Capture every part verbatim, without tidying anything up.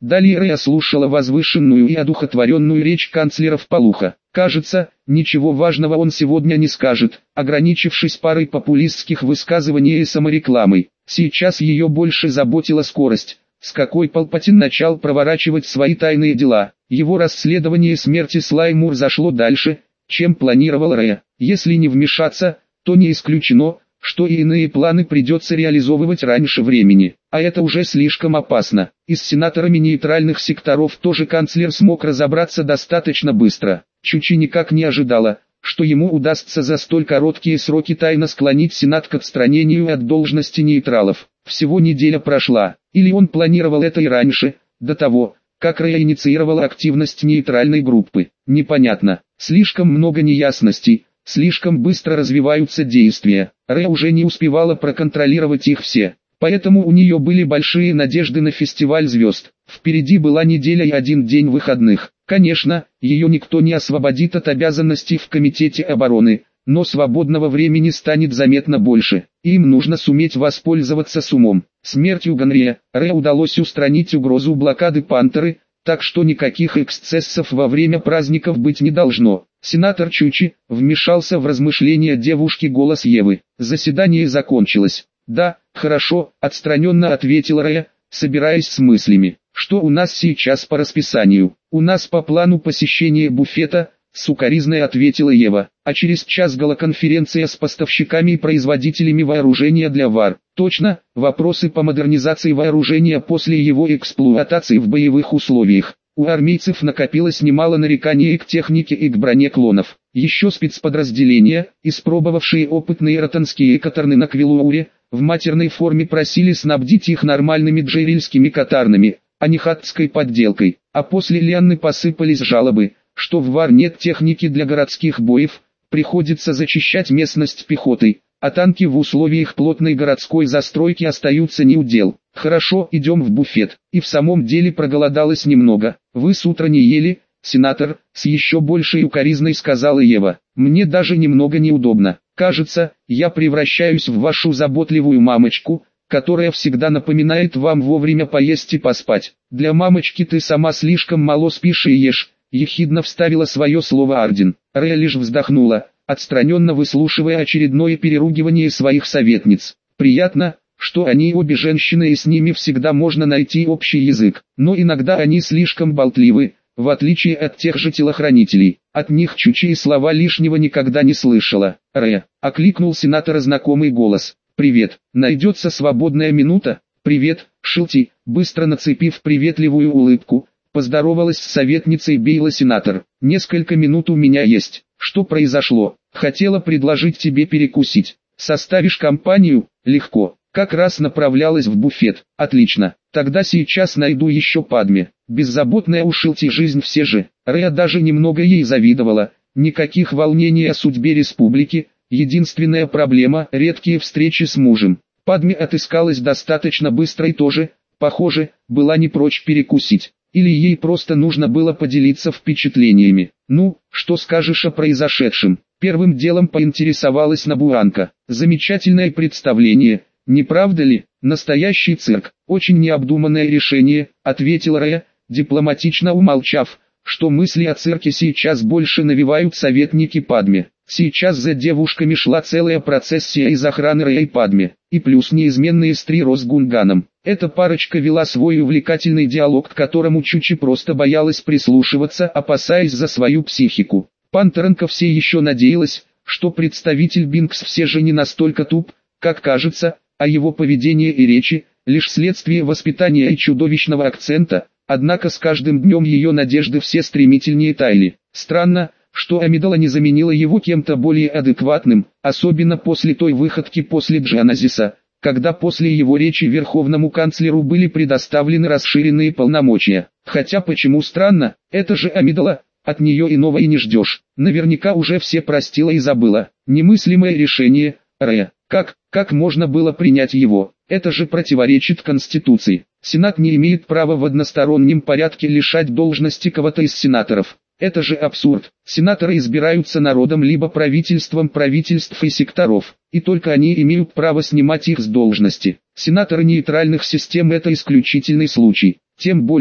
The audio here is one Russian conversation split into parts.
Далее Рея слушала возвышенную и одухотворенную речь канцлера вполуха. Кажется, ничего важного он сегодня не скажет, ограничившись парой популистских высказываний и саморекламой. Сейчас ее больше заботила скорость, с какой Палпатин начал проворачивать свои тайные дела. Его расследование смерти Слаймур зашло дальше, чем планировал Рея. Если не вмешаться, то не исключено, что и иные планы придется реализовывать раньше времени, а это уже слишком опасно. И с сенаторами нейтральных секторов тоже канцлер смог разобраться достаточно быстро. Чучи никак не ожидала, что ему удастся за столь короткие сроки тайно склонить Сенат к отстранению от должности нейтралов. Всего неделя прошла, или он планировал это и раньше, до того, как Рея инициировала активность нейтральной группы. Непонятно, слишком много неясностей. Слишком быстро развиваются действия, Рея уже не успевала проконтролировать их все, поэтому у нее были большие надежды на фестиваль звезд. Впереди была неделя и один день выходных. Конечно, ее никто не освободит от обязанностей в Комитете обороны, но свободного времени станет заметно больше, и им нужно суметь воспользоваться с умом. Смертью Ганрия, Рея удалось устранить угрозу блокады Пантеры, так что никаких эксцессов во время праздников быть не должно. Сенатор Чучи вмешался в размышления девушки голос Евы. Заседание закончилось. Да, хорошо, отстраненно ответила Рея, собираясь с мыслями. Что у нас сейчас по расписанию? У нас по плану посещение буфета, сукоризной ответила Ева. А через час галоконференция с поставщиками и производителями вооружения для ВАР. Точно, вопросы по модернизации вооружения после его эксплуатации в боевых условиях. У армейцев накопилось немало нареканий и к технике, и к броне клонов. Еще спецподразделения, испробовавшие опытные ротанские катарны на Квилууре, в матерной форме просили снабдить их нормальными джерильскими катарнами, а не хатской подделкой. А после Лианны посыпались жалобы, что в ВАР нет техники для городских боев, приходится зачищать местность пехотой, а танки в условиях плотной городской застройки остаются неудел. Хорошо, идем в буфет. И в самом деле проголодалась немного. Вы с утра не ели, сенатор, с еще большей укоризной сказала Ева. Мне даже немного неудобно. Кажется, я превращаюсь в вашу заботливую мамочку, которая всегда напоминает вам вовремя поесть и поспать. Для мамочки ты сама слишком мало спишь и ешь, ехидно вставила свое слово Ардин. Рея лишь вздохнула, отстраненно выслушивая очередное переругивание своих советниц. Приятно, что они обе женщины и с ними всегда можно найти общий язык, но иногда они слишком болтливы, в отличие от тех же телохранителей. От них Чучи и слова лишнего никогда не слышала. Рея, окликнул сенатора знакомый голос. «Привет, найдется свободная минута?» «Привет, Шилти», быстро нацепив приветливую улыбку, поздоровалась с советницей Бейла сенатор. «Несколько минут у меня есть. Что произошло? Хотела предложить тебе перекусить. Составишь компанию?» «Легко. Как раз направлялась в буфет». «Отлично. Тогда сейчас найду еще Падме». Беззаботная у Шилти жизнь все же. Рея даже немного ей завидовала. Никаких волнений о судьбе республики. Единственная проблема – редкие встречи с мужем. Падме отыскалась достаточно быстро и тоже, похоже, была не прочь перекусить. Или ей просто нужно было поделиться впечатлениями. «Ну, что скажешь о произошедшем?» Первым делом поинтересовалась Набуанка. «Замечательное представление, не правда ли? Настоящий цирк. Очень необдуманное решение», — ответила Рея, дипломатично умолчав, что мысли о цирке сейчас больше навевают советники Падме. Сейчас за девушками шла целая процессия из охраны Рея и Падме, и плюс неизменные Стриро с Гунганом. Эта парочка вела свой увлекательный диалог, к которому Чучи просто боялась прислушиваться, опасаясь за свою психику. Пантеренко все еще надеялась, что представитель Бинкс все же не настолько туп, как кажется, а его поведение и речи – лишь следствие воспитания и чудовищного акцента, однако с каждым днем ее надежды все стремительнее таяли. Странно, что Амидала не заменила его кем-то более адекватным, особенно после той выходки после Джаназиса, когда после его речи верховному канцлеру были предоставлены расширенные полномочия. Хотя почему странно, это же Амидала, от нее иного и не ждешь. Наверняка уже все простила и забыла. Немыслимое решение, Рея. Как, как можно было принять его? Это же противоречит Конституции. Сенат не имеет права в одностороннем порядке лишать должности кого-то из сенаторов. Это же абсурд. Сенаторы избираются народом либо правительством правительств и секторов, и только они имеют право снимать их с должности. Сенаторы нейтральных систем – это исключительный случай. Тем более,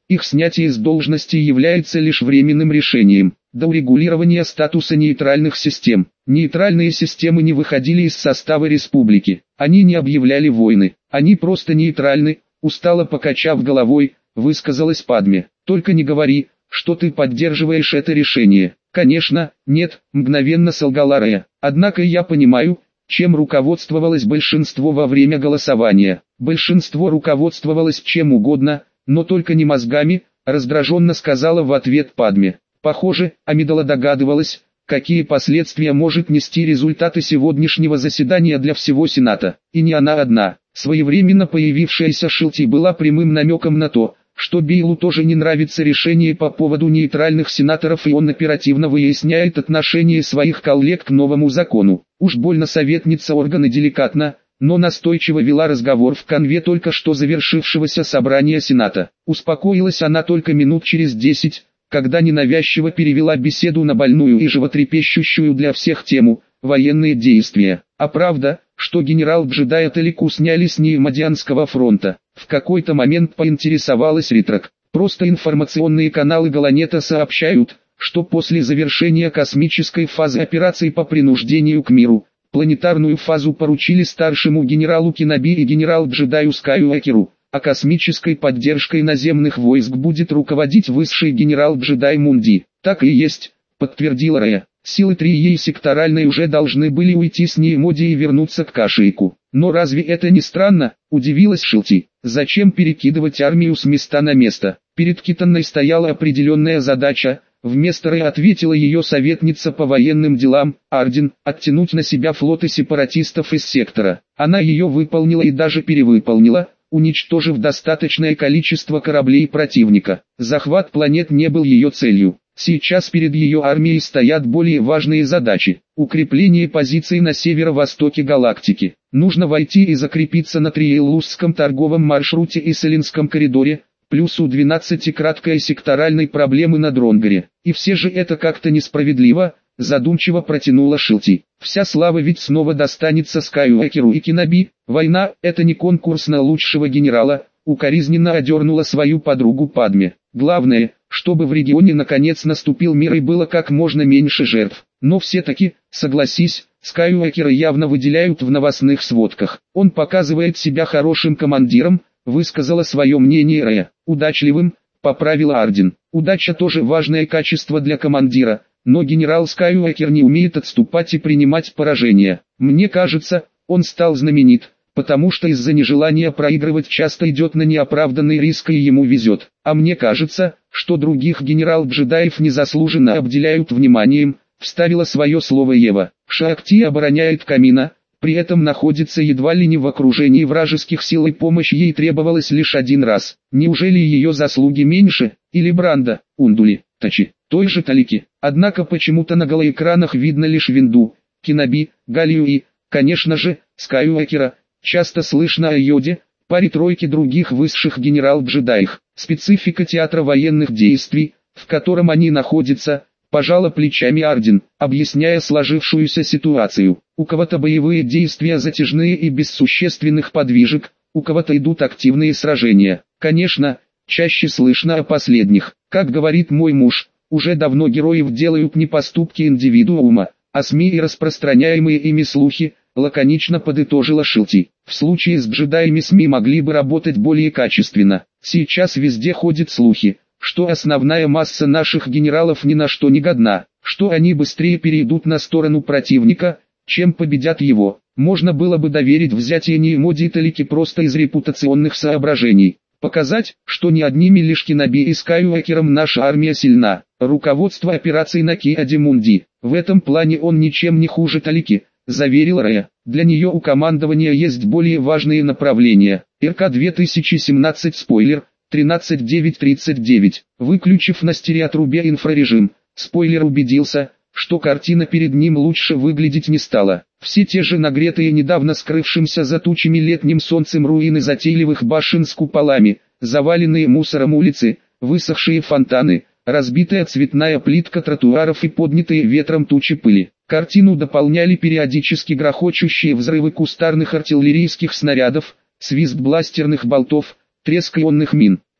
их снятие с должности является лишь временным решением. До урегулирования статуса нейтральных систем. Нейтральные системы не выходили из состава республики. Они не объявляли войны. Они просто нейтральны, устало покачав головой, высказалась Падме. Только не говори, что ты поддерживаешь это решение. Конечно, нет, мгновенно солгала Рея. Однако я понимаю, чем руководствовалось большинство во время голосования. Большинство руководствовалось чем угодно, но только не мозгами, раздраженно сказала в ответ Падме. Похоже, Амидала догадывалась, какие последствия может нести результаты сегодняшнего заседания для всего Сената. И не она одна. Своевременно появившаяся Шилти была прямым намеком на то, что Бейлу тоже не нравится решение по поводу нейтральных сенаторов, и он оперативно выясняет отношение своих коллег к новому закону. Уж больно советница органа деликатно, но настойчиво вела разговор в конве только что завершившегося собрания Сената. Успокоилась она только минут через десять, когда ненавязчиво перевела беседу на больную и животрепещущую для всех тему – военные действия. А правда, что генерал Джедая Талику сняли с Неймадианского фронта? В какой-то момент поинтересовалась Ритрак. Просто информационные каналы Галанета сообщают, что после завершения космической фазы операций по принуждению к миру, планетарную фазу поручили старшему генералу Киноби и генерал-джедаю Скайуокеру, а космической поддержкой наземных войск будет руководить высший генерал-джедай Мунди. Так и есть, подтвердила Рея. Силы Трии секторальной уже должны были уйти с Неймоди и вернуться к Кашиику. Но разве это не странно, удивилась Шилти. Зачем перекидывать армию с места на место? Перед Китанной стояла определенная задача. Вместо Рэй ответила ее советница по военным делам, Ардин, оттянуть на себя флоты сепаратистов из сектора. Она ее выполнила и даже перевыполнила, уничтожив достаточное количество кораблей противника. Захват планет не был ее целью. Сейчас перед ее армией стоят более важные задачи. Укрепление позиций на северо-востоке галактики. Нужно войти и закрепиться на Триеллусском торговом маршруте и Селинском коридоре, плюс у двенадцати краткой секторальной проблемы на Дронгаре. И все же это как-то несправедливо, задумчиво протянула Шилти. Вся слава ведь снова достанется Скайуокеру и Киноби. Война – это не конкурс на лучшего генерала, укоризненно одернула свою подругу Падме. Главное, чтобы в регионе наконец наступил мир и было как можно меньше жертв. Но все-таки, согласись, Скайуокера явно выделяют в новостных сводках. Он показывает себя хорошим командиром, высказала свое мнение Рея. Удачливым, поправила Ардин. Удача тоже важное качество для командира, но генерал Скайуокер не умеет отступать и принимать поражения. Мне кажется, он стал знаменит, потому что из-за нежелания проигрывать часто идет на неоправданный риск и ему везет. А мне кажется, что других генерал-джедаев незаслуженно обделяют вниманием, вставила свое слово Ева. Шаакти обороняет Камина, при этом находится едва ли не в окружении вражеских сил, и помощь ей требовалась лишь один раз. Неужели ее заслуги меньше, или Бранда, Ундули, Тачи, той же Талики? Однако почему-то на голоэкранах видно лишь Винду, Киноби, Галию и, конечно же, Скайуокера. Часто слышно о Йоде, паре тройки других высших генерал-джедаев. Специфика театра военных действий, в котором они находятся, пожала плечами Ардин, объясняя сложившуюся ситуацию. У кого-то боевые действия затяжные и без существенных подвижек, у кого-то идут активные сражения. Конечно, чаще слышно о последних. Как говорит мой муж, уже давно героев делают не поступки индивидуума, а СМИ и распространяемые ими слухи, лаконично подытожила Шилти. В случае с джедаями СМИ могли бы работать более качественно. Сейчас везде ходят слухи, что основная масса наших генералов ни на что не годна, что они быстрее перейдут на сторону противника, чем победят его. Можно было бы доверить взятие Неймоди и Талики просто из репутационных соображений. Показать, что не одними лишь Киноби и Скайуокером наша армия сильна. Руководство операций на Киаде-Мунди. В этом плане он ничем не хуже Талики, заверил Рея. Для нее у командования есть более важные направления. РК две тысячи семнадцать спойлер, тринадцать девять тридцать девять. Выключив на стереотрубе инфрарежим, спойлер убедился, что картина перед ним лучше выглядеть не стала. Все те же нагретые недавно скрывшимся за тучами летним солнцем руины затейливых башен с куполами, заваленные мусором улицы, высохшие фонтаны, разбитая цветная плитка тротуаров и поднятые ветром тучи пыли. Картину дополняли периодически грохочущие взрывы кустарных артиллерийских снарядов, свист бластерных болтов, треск ионных мин. К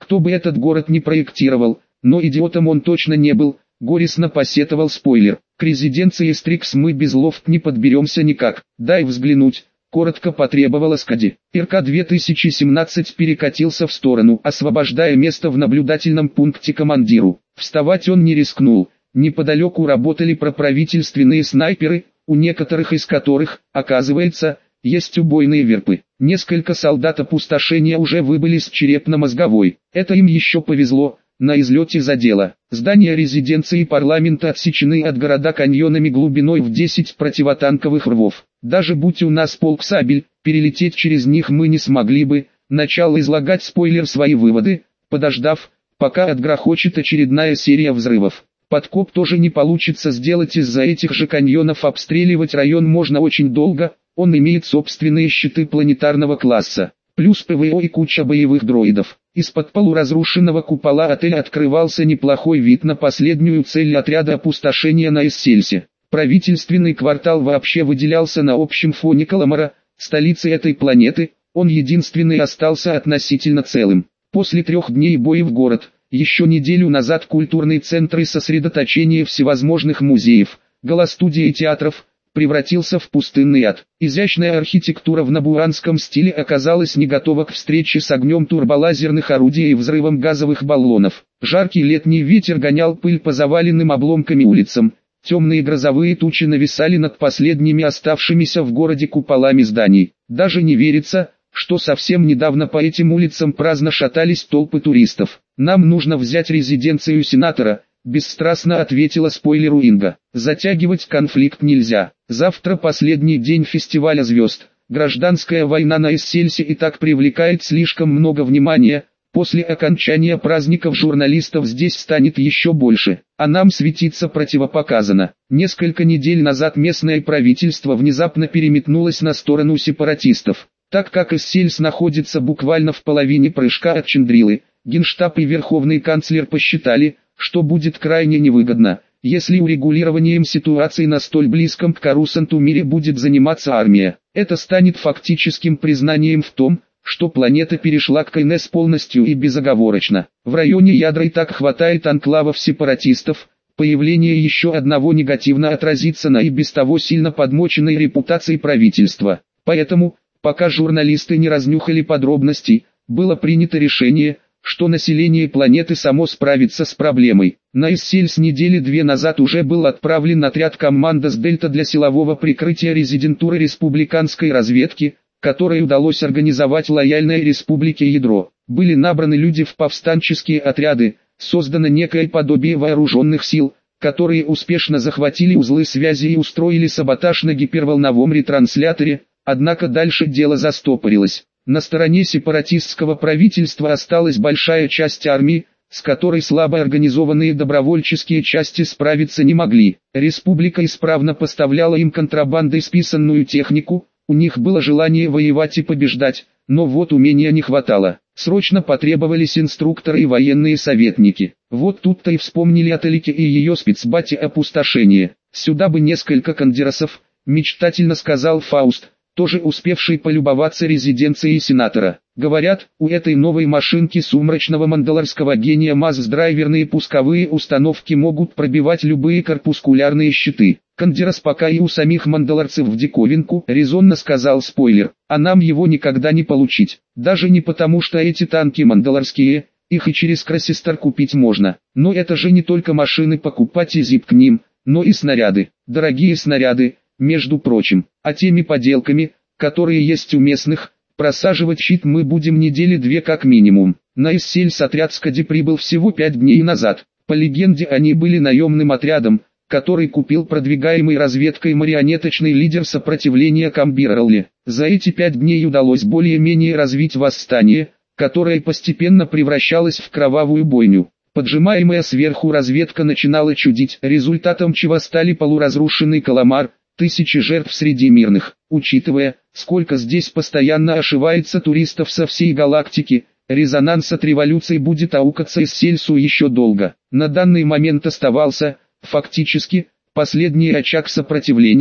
Кто бы этот город не проектировал, но идиотом он точно не был, горестно посетовал спойлер. К резиденции Стрикс мы без лофт не подберемся никак. Дай взглянуть. Коротко потребовала Скади. эр ка две тысячи семнадцать перекатился в сторону, освобождая место в наблюдательном пункте командиру. Вставать он не рискнул. Неподалеку работали проправительственные снайперы, у некоторых из которых, оказывается, есть убойные верпы. Несколько солдат опустошения уже выбыли с черепно-мозговой. Это им еще повезло. На излете задело. Здания резиденции парламента отсечены от города каньонами глубиной в десять противотанковых рвов. Даже будь у нас полк сабель, перелететь через них мы не смогли бы. Начал излагать спойлер свои выводы, подождав, пока отгрохочет очередная серия взрывов. Подкоп тоже не получится сделать из-за этих же каньонов, обстреливать район можно очень долго, он имеет собственные щиты планетарного класса. Плюс ПВО и куча боевых дроидов. Из-под полуразрушенного купола отеля открывался неплохой вид на последнюю цель отряда опустошения на Эссельсе. Правительственный квартал вообще выделялся на общем фоне Каламара, столицы этой планеты, он единственный остался относительно целым. После трех дней боев город, еще неделю назад культурный центр и сосредоточение всевозможных музеев, голостудий и театров, превратился в пустынный ад. Изящная архитектура в набуранском стиле оказалась не готова к встрече с огнем турболазерных орудий и взрывом газовых баллонов. Жаркий летний ветер гонял пыль по заваленным обломками улицам. Темные грозовые тучи нависали над последними оставшимися в городе куполами зданий. Даже не верится, что совсем недавно по этим улицам праздно шатались толпы туристов. «Нам нужно взять резиденцию сенатора», — бесстрастно ответила спойлеру Инга. «Затягивать конфликт нельзя. Завтра последний день фестиваля звезд. Гражданская война на Эссельсе и так привлекает слишком много внимания. После окончания праздников журналистов здесь станет еще больше, а нам светиться противопоказано». Несколько недель назад местное правительство внезапно переметнулось на сторону сепаратистов. Так как Эссельс находится буквально в половине прыжка от Чандрилы, Генштаб и Верховный канцлер посчитали, что будет крайне невыгодно, если урегулированием ситуации на столь близком к Корусанту мире будет заниматься армия. Это станет фактическим признанием в том, что планета перешла к КНС полностью и безоговорочно. В районе ядра и так хватает анклавов сепаратистов, появление еще одного негативно отразится на и без того сильно подмоченной репутации правительства. Поэтому, пока журналисты не разнюхали подробностей, было принято решение, что население планеты само справится с проблемой. На Эссельс недели две назад уже был отправлен отряд «Коммандос Дельта» для силового прикрытия резидентуры республиканской разведки, которой удалось организовать лояльной республике ядро. Были набраны люди в повстанческие отряды, создано некое подобие вооруженных сил, которые успешно захватили узлы связи и устроили саботаж на гиперволновом ретрансляторе, однако дальше дело застопорилось. На стороне сепаратистского правительства осталась большая часть армии, с которой слабо организованные добровольческие части справиться не могли. Республика исправно поставляла им контрабандой списанную технику, у них было желание воевать и побеждать, но вот умения не хватало. Срочно потребовались инструкторы и военные советники. Вот тут-то и вспомнили о Талике и ее спецбате опустошения. Сюда бы несколько кондерасов, мечтательно сказал Фауст, тоже успевший полюбоваться резиденцией сенатора. Говорят, у этой новой машинки сумрачного мандалорского гения масс-драйверные пусковые установки могут пробивать любые корпускулярные щиты. Кондерас пока и у самих мандалорцев в диковинку, резонно сказал спойлер, а нам его никогда не получить. Даже не потому, что эти танки мандалорские, их и через Красистар купить можно. Но это же не только машины покупать и зип к ним, но и снаряды. Дорогие снаряды, между прочим, а теми поделками, которые есть у местных, просаживать щит мы будем недели две как минимум. На Эссельс отряд Скади прибыл всего пять дней назад. По легенде они были наемным отрядом, который купил продвигаемый разведкой марионеточный лидер сопротивления Камбиррелли. За эти пять дней удалось более-менее развить восстание, которое постепенно превращалось в кровавую бойню. Поджимаемая сверху разведка начинала чудить, результатом чего стали полуразрушенный Каламар, тысячи жертв среди мирных. Учитывая, сколько здесь постоянно ошивается туристов со всей галактики, резонанс от революции будет аукаться Эссельсу еще долго. На данный момент оставался, фактически, последний очаг сопротивления,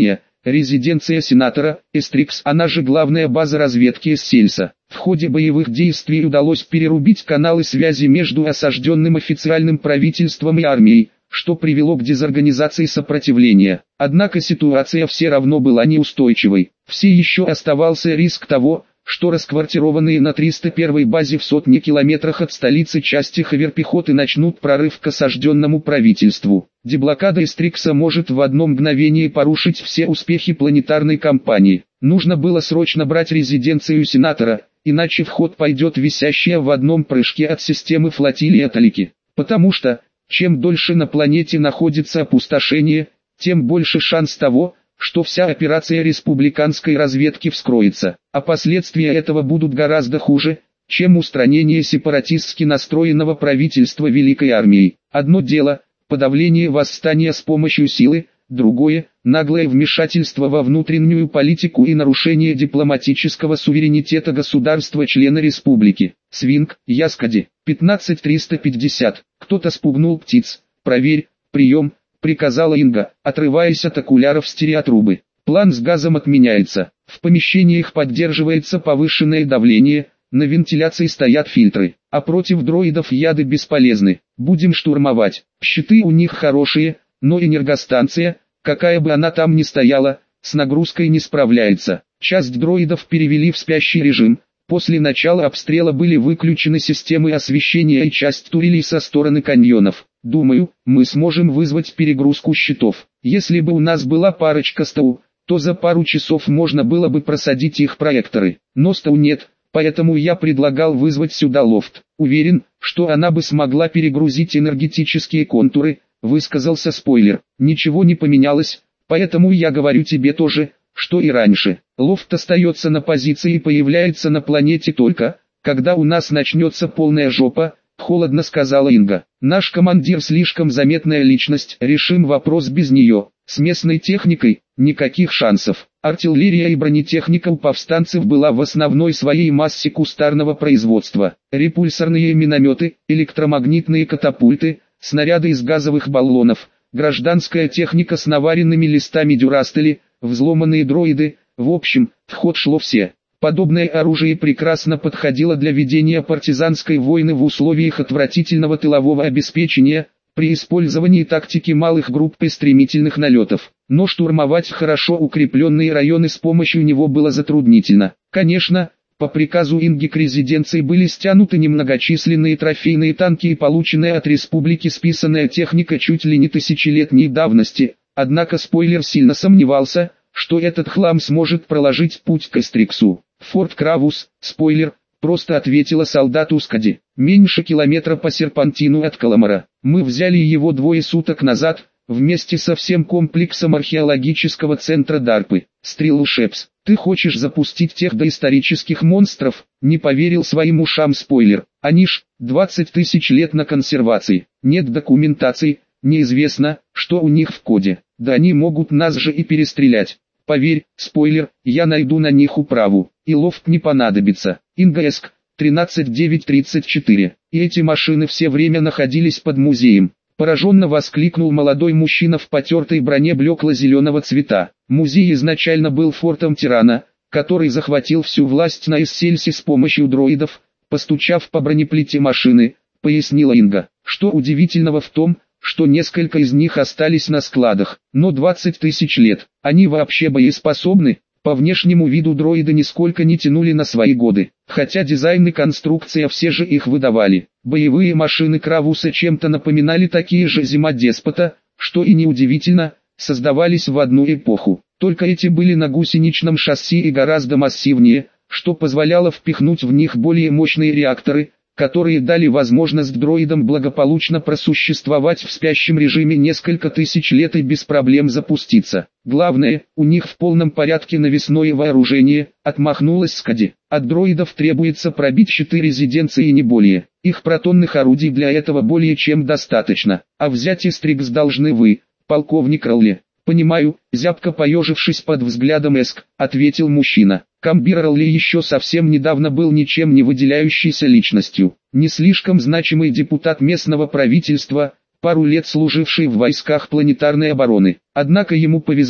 резиденция сенатора, Эстрикс, она же главная база разведки Эссельса. В ходе боевых действий удалось перерубить каналы связи между осажденным официальным правительством и армией, что привело к дезорганизации сопротивления. Однако ситуация все равно была неустойчивой. Все еще оставался риск того, что расквартированные на триста первой базе в сотне километрах от столицы части хаверпехоты начнут прорыв к осажденному правительству. Деблокада Эстрикса может в одно мгновение порушить все успехи планетарной кампании. Нужно было срочно брать резиденцию сенатора, иначе в ход пойдет висящая в одном прыжке от системы флотилия Талики. Потому что, чем дольше на планете находится опустошение, тем больше шанс того, что вся операция республиканской разведки вскроется, а последствия этого будут гораздо хуже, чем устранение сепаратистски настроенного правительства Великой Армией. Одно дело – подавление восстания с помощью силы, другое – наглое вмешательство во внутреннюю политику и нарушение дипломатического суверенитета государства-члена республики. Свинг, Яскади, пятнадцать триста пятьдесят. Кто-то спугнул птиц. Проверь, прием. Приказала Инга, отрываясь от окуляров стереотрубы. План с газом отменяется. В помещениях поддерживается повышенное давление, на вентиляции стоят фильтры, а против дроидов яды бесполезны. Будем штурмовать. Щиты у них хорошие, но энергостанция, какая бы она там ни стояла, с нагрузкой не справляется. Часть дроидов перевели в спящий режим. После начала обстрела были выключены системы освещения и часть турелей со стороны каньонов. Думаю, мы сможем вызвать перегрузку щитов. Если бы у нас была парочка СТУ, то за пару часов можно было бы просадить их проекторы. Но СТУ нет, поэтому я предлагал вызвать сюда лофт. Уверен, что она бы смогла перегрузить энергетические контуры, высказался спойлер. Ничего не поменялось, поэтому я говорю тебе тоже, что и раньше. Лофт остается на позиции и появляется на планете только, когда у нас начнется полная жопа, холодно сказала Инга. Наш командир слишком заметная личность, решим вопрос без нее. С местной техникой никаких шансов. Артиллерия и бронетехника у повстанцев была в основной своей массе кустарного производства. Репульсорные минометы, электромагнитные катапульты, снаряды из газовых баллонов, гражданская техника с наваренными листами дюрастели, взломанные дроиды, в общем, в ход шло все. Подобное оружие прекрасно подходило для ведения партизанской войны в условиях отвратительного тылового обеспечения, при использовании тактики малых групп и стремительных налетов. Но штурмовать хорошо укрепленные районы с помощью него было затруднительно. Конечно, по приказу Инги к резиденции были стянуты немногочисленные трофейные танки и полученная от республики списанная техника чуть ли не тысячелетней давности, однако спойлер сильно сомневался, что этот хлам сможет проложить путь к Эстриксу. Форт Кравус, спойлер, просто ответила солдату Скади. Меньше километра по серпантину от Каламара. Мы взяли его двое суток назад, вместе со всем комплексом археологического центра Дарпы. Стрелушепс, ты хочешь запустить тех доисторических монстров? Не поверил своим ушам спойлер. Они ж, двадцать тысяч лет на консервации. Нет документации, неизвестно, что у них в коде. Да они могут нас же и перестрелять. Поверь, спойлер, я найду на них управу, и лофт не понадобится. Ингаэск, тринадцать девять тридцать четыре. И эти машины все время находились под музеем. Пораженно воскликнул молодой мужчина в потертой броне блекло-зеленого цвета. Музей изначально был фортом тирана, который захватил всю власть на Эссельсе с помощью дроидов, постучав по бронеплите машины, пояснила Инга. Что удивительного в том, что несколько из них остались на складах, но двадцать тысяч лет, они вообще боеспособны? По внешнему виду дроиды нисколько не тянули на свои годы, хотя дизайн и конструкция все же их выдавали. Боевые машины Кравуса чем-то напоминали такие же Зима-деспота, что и неудивительно, создавались в одну эпоху. Только эти были на гусеничном шасси и гораздо массивнее, что позволяло впихнуть в них более мощные реакторы, которые дали возможность дроидам благополучно просуществовать в спящем режиме несколько тысяч лет и без проблем запуститься. Главное, у них в полном порядке навесное вооружение, отмахнулась Скади. От дроидов требуется пробить щиты резиденции и не более. Их протонных орудий для этого более чем достаточно. А взять Эстрикс должны вы, полковник Ролли. «Понимаю», зябко поежившись под взглядом Эск, ответил мужчина. Комбир Ролли еще совсем недавно был ничем не выделяющейся личностью. Не слишком значимый депутат местного правительства, пару лет служивший в войсках планетарной обороны. Однако ему повезло,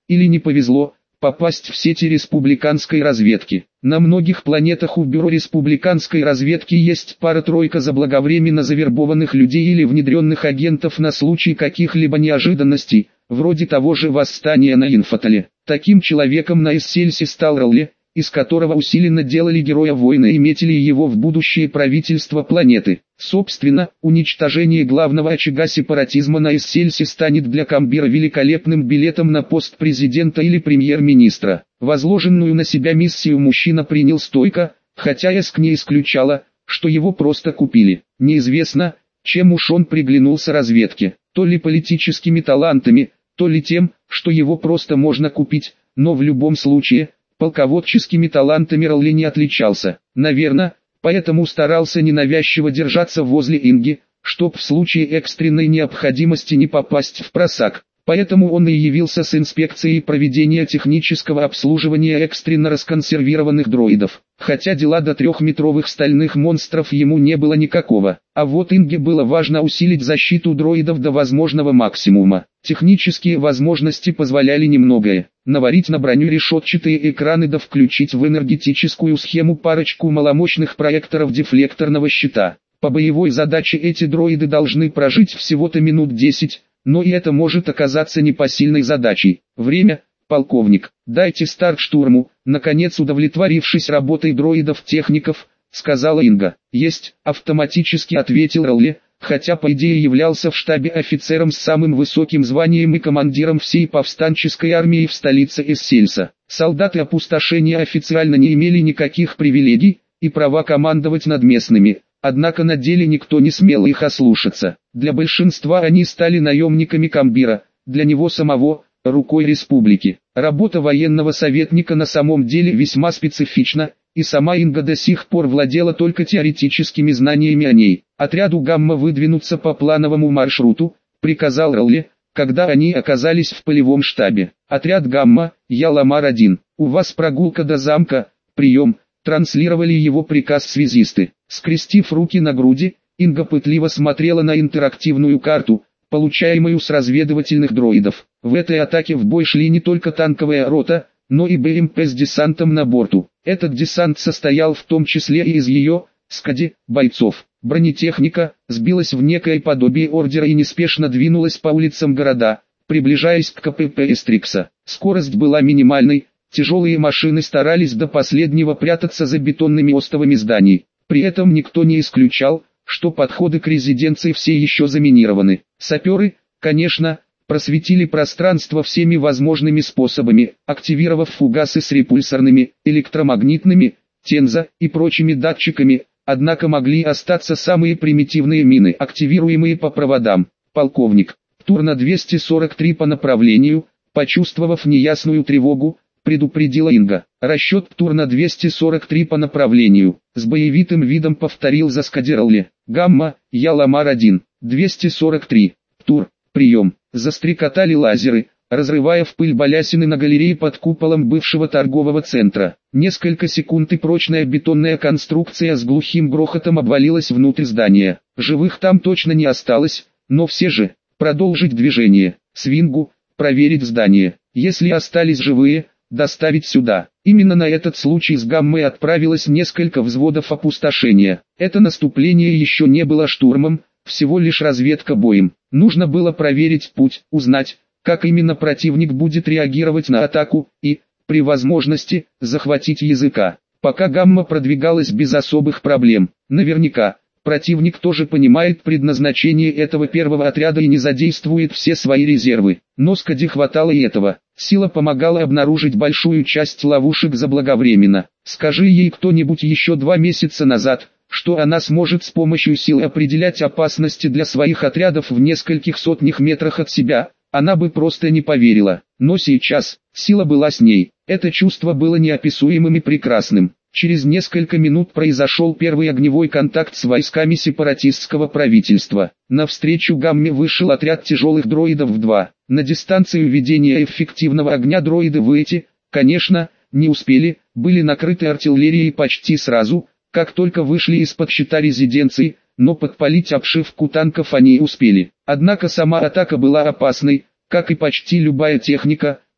или не повезло, попасть в сети республиканской разведки. На многих планетах у бюро республиканской разведки есть пара-тройка заблаговременно завербованных людей или внедренных агентов на случай каких-либо неожиданностей, вроде того же восстания на Инфотале. Таким человеком на Эссельсе стал Ролли, из которого усиленно делали героя войны и метили его в будущее правительство планеты. Собственно, уничтожение главного очага сепаратизма на Эссельсе станет для Камбира великолепным билетом на пост президента или премьер-министра. Возложенную на себя миссию мужчина принял стойко, хотя Эск не исключала, что его просто купили. Неизвестно, чем уж он приглянулся разведке, то ли политическими талантами, то ли тем, что его просто можно купить, но в любом случае, полководческими талантами Ролли не отличался. Наверное, поэтому старался ненавязчиво держаться возле Инги, чтоб в случае экстренной необходимости не попасть в просак. Поэтому он и явился с инспекцией проведения технического обслуживания экстренно расконсервированных дроидов. Хотя дела до трехметровых стальных монстров ему не было никакого. А вот Инге было важно усилить защиту дроидов до возможного максимума. Технические возможности позволяли немногое. Наварить на броню решетчатые экраны да включить в энергетическую схему парочку маломощных проекторов дефлекторного щита. По боевой задаче эти дроиды должны прожить всего-то минут десять. Но и это может оказаться непосильной задачей. Время, полковник, дайте старт штурму, наконец удовлетворившись работой дроидов-техников, сказала Инга. Есть, автоматически ответил Ролли, хотя по идее являлся в штабе офицером с самым высоким званием и командиром всей повстанческой армии в столице Эссельса. Солдаты опустошения официально не имели никаких привилегий и права командовать над местными. Однако на деле никто не смел их ослушаться. Для большинства они стали наемниками Камбира, для него самого – рукой республики. Работа военного советника на самом деле весьма специфична, и сама Инга до сих пор владела только теоретическими знаниями о ней. Отряду Гамма выдвинуться по плановому маршруту, приказал Ролли, когда они оказались в полевом штабе. Отряд Гамма, я Ламар один, у вас прогулка до замка, прием. Транслировали его приказ связисты. Скрестив руки на груди, Инга пытливо смотрела на интерактивную карту, получаемую с разведывательных дроидов. В этой атаке в бой шли не только танковая рота, но и БМП с десантом на борту. Этот десант состоял в том числе и из ее, скади, бойцов. Бронетехника сбилась в некое подобие ордера и неспешно двинулась по улицам города, приближаясь к КПП Эстрикса. Скорость была минимальной. Тяжелые машины старались до последнего прятаться за бетонными остовами зданий. При этом никто не исключал, что подходы к резиденции все еще заминированы. Саперы, конечно, просветили пространство всеми возможными способами, активировав фугасы с репульсорными, электромагнитными, тензо и прочими датчиками, однако могли остаться самые примитивные мины, активируемые по проводам. Полковник, тур на двести сорок три по направлению, почувствовав неясную тревогу, предупредила Инга. Расчет тур на двести сорок три по направлению. С боевитым видом повторил за Скадеролли. Гамма, я Ламар один, двести сорок три. Тур, прием. Застрекотали лазеры, разрывая в пыль балясины на галерее под куполом бывшего торгового центра. Несколько секунд и прочная бетонная конструкция с глухим грохотом обвалилась внутрь здания. Живых там точно не осталось, но все же, продолжить движение. Свингу, проверить здание. Если остались живые, доставить сюда. Именно на этот случай с Гаммой отправилось несколько взводов опустошения. Это наступление еще не было штурмом, всего лишь разведка боем. Нужно было проверить путь, узнать, как именно противник будет реагировать на атаку, и, при возможности, захватить языка. Пока Гамма продвигалась без особых проблем. Наверняка, противник тоже понимает предназначение этого первого отряда и не задействует все свои резервы. Но Скади хватало и этого. Сила помогала обнаружить большую часть ловушек заблаговременно. Скажи ей кто-нибудь еще два месяца назад, что она сможет с помощью сил определять опасности для своих отрядов в нескольких сотнях метрах от себя, она бы просто не поверила. Но сейчас, сила была с ней. Это чувство было неописуемым и прекрасным. Через несколько минут произошел первый огневой контакт с войсками сепаратистского правительства. Навстречу Гамме вышел отряд тяжелых дроидов в два. На дистанцию ведения эффективного огня дроиды выйти, конечно, не успели, были накрыты артиллерией почти сразу, как только вышли из-под щита резиденции, но подпалить обшивку танков они успели. Однако сама атака была опасной, как и почти любая техника,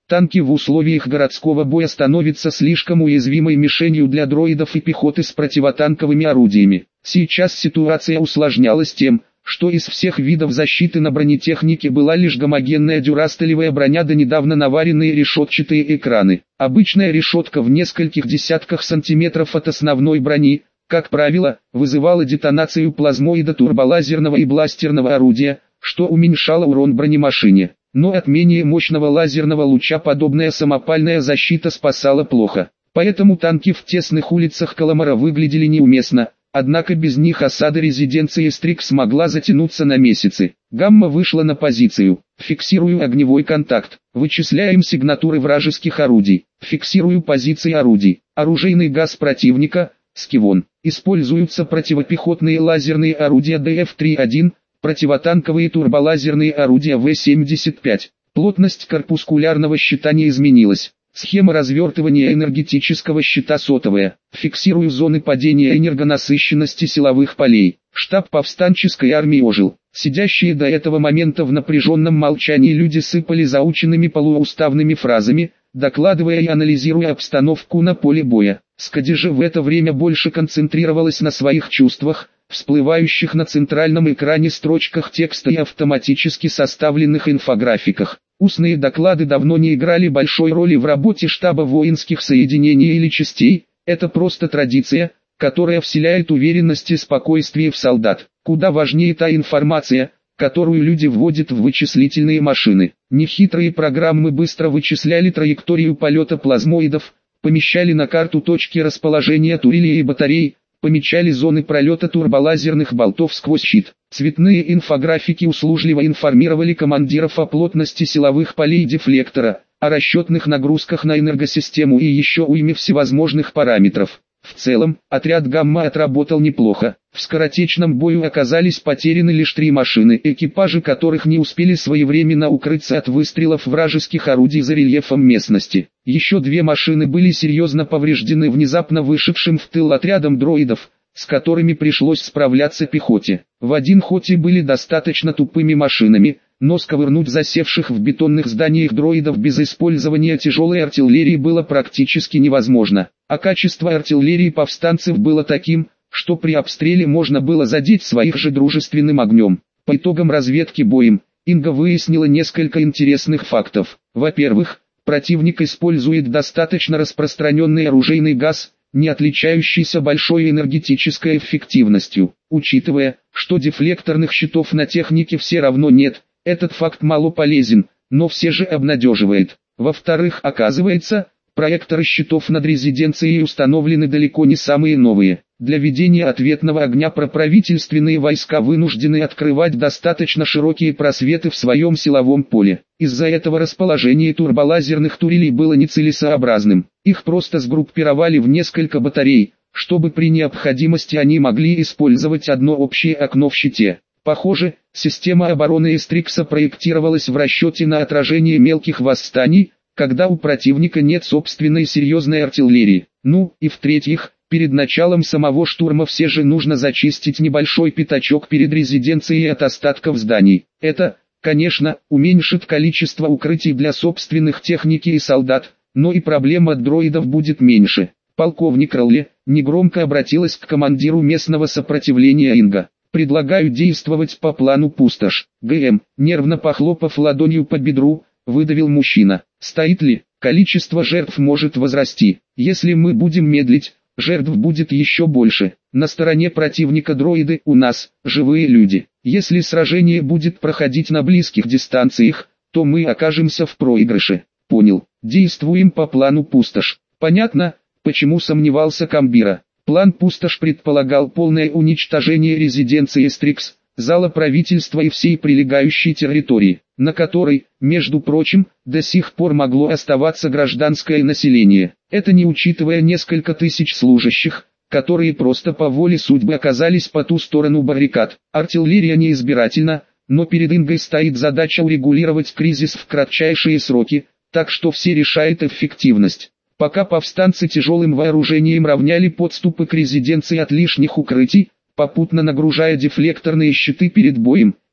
Танки в условиях городского боя становятся слишком уязвимой мишенью для дроидов и пехоты с противотанковыми орудиями. Сейчас ситуация усложнялась тем, что из всех видов защиты на бронетехнике была лишь гомогенная дюрастелевая броня да недавно наваренные решетчатые экраны. Обычная решетка в нескольких десятках сантиметров от основной брони, как правило, вызывала детонацию плазмоида турболазерного и бластерного орудия, что уменьшало урон бронемашине. Но от менее мощного лазерного луча подобная самопальная защита спасала плохо. Поэтому танки в тесных улицах Коломара выглядели неуместно, однако без них осада резиденции Стрикс могла затянуться на месяцы. Гамма вышла на позицию. Фиксирую огневой контакт. Вычисляем сигнатуры вражеских орудий. Фиксирую позиции орудий. Оружейный газ противника, Скивон. Используются противопехотные лазерные орудия Д Ф три один, противотанковые турболазерные орудия В семьдесят пять. Плотность корпускулярного щита не изменилась. Схема развертывания энергетического щита сотовая. Фиксирую зоны падения энергонасыщенности силовых полей. Штаб повстанческой армии ожил. Сидящие до этого момента в напряженном молчании люди сыпали заученными полууставными фразами, докладывая и анализируя обстановку на поле боя. Скади же в это время больше концентрировалась на своих чувствах, всплывающих на центральном экране строчках текста и автоматически составленных инфографиках. Устные доклады давно не играли большой роли в работе штаба воинских соединений или частей, это просто традиция, которая вселяет уверенность и спокойствие в солдат. Куда важнее та информация, которую люди вводят в вычислительные машины. Нехитрые программы быстро вычисляли траекторию полета плазмоидов, помещали на карту точки расположения турелей и батарей, помечали зоны пролета турболазерных болтов сквозь щит. Цветные инфографики услужливо информировали командиров о плотности силовых полей дефлектора, о расчетных нагрузках на энергосистему и еще уйме всевозможных параметров. В целом, отряд «Гамма» отработал неплохо. В скоротечном бою оказались потеряны лишь три машины, экипажи которых не успели своевременно укрыться от выстрелов вражеских орудий за рельефом местности. Еще две машины были серьезно повреждены внезапно вышедшим в тыл отрядом дроидов, с которыми пришлось справляться пехоте. В один хоть и были достаточно тупыми машинами, но сковырнуть засевших в бетонных зданиях дроидов без использования тяжелой артиллерии было практически невозможно. А качество артиллерии повстанцев было таким, что при обстреле можно было задеть своих же дружественным огнем. По итогам разведки боем, Инга выяснила несколько интересных фактов. Во-первых, противник использует достаточно распространенный оружейный газ, не отличающийся большой энергетической эффективностью. Учитывая, что дефлекторных щитов на технике все равно нет, этот факт мало полезен, но все же обнадеживает. Во-вторых, оказывается, проекторы щитов над резиденцией установлены далеко не самые новые. Для ведения ответного огня проправительственные войска вынуждены открывать достаточно широкие просветы в своем силовом поле. Из-за этого расположение турболазерных турелей было нецелесообразным. Их просто сгруппировали в несколько батарей, чтобы при необходимости они могли использовать одно общее окно в щите. Похоже, система обороны Эстрикса проектировалась в расчете на отражение мелких восстаний, когда у противника нет собственной серьезной артиллерии. Ну, и в-третьих, перед началом самого штурма все же нужно зачистить небольшой пятачок перед резиденцией от остатков зданий. Это, конечно, уменьшит количество укрытий для собственных техники и солдат, но и проблем от дроидов будет меньше. Полковник Ролли негромко обратилась к командиру местного сопротивления Инга. «Предлагаю действовать по плану «Пустошь». ГМ», нервно похлопав ладонью по бедру, выдавил мужчина. «Стоит ли? Количество жертв может возрасти. Если мы будем медлить, жертв будет еще больше. На стороне противника дроиды, у нас живые люди. Если сражение будет проходить на близких дистанциях, то мы окажемся в проигрыше». «Понял. Действуем по плану «Пустошь». Понятно, почему сомневался Камбира. План «Пустошь» предполагал полное уничтожение резиденции Стрикс, зала правительства и всей прилегающей территории, на которой, между прочим, до сих пор могло оставаться гражданское население. Это не учитывая несколько тысяч служащих, которые просто по воле судьбы оказались по ту сторону баррикад. Артиллерия неизбирательна, но перед Ингой стоит задача урегулировать кризис в кратчайшие сроки, так что все решает эффективность. Пока повстанцы тяжелым вооружением равняли подступы к резиденции от лишних укрытий, попутно нагружая дефлекторные щиты перед боем,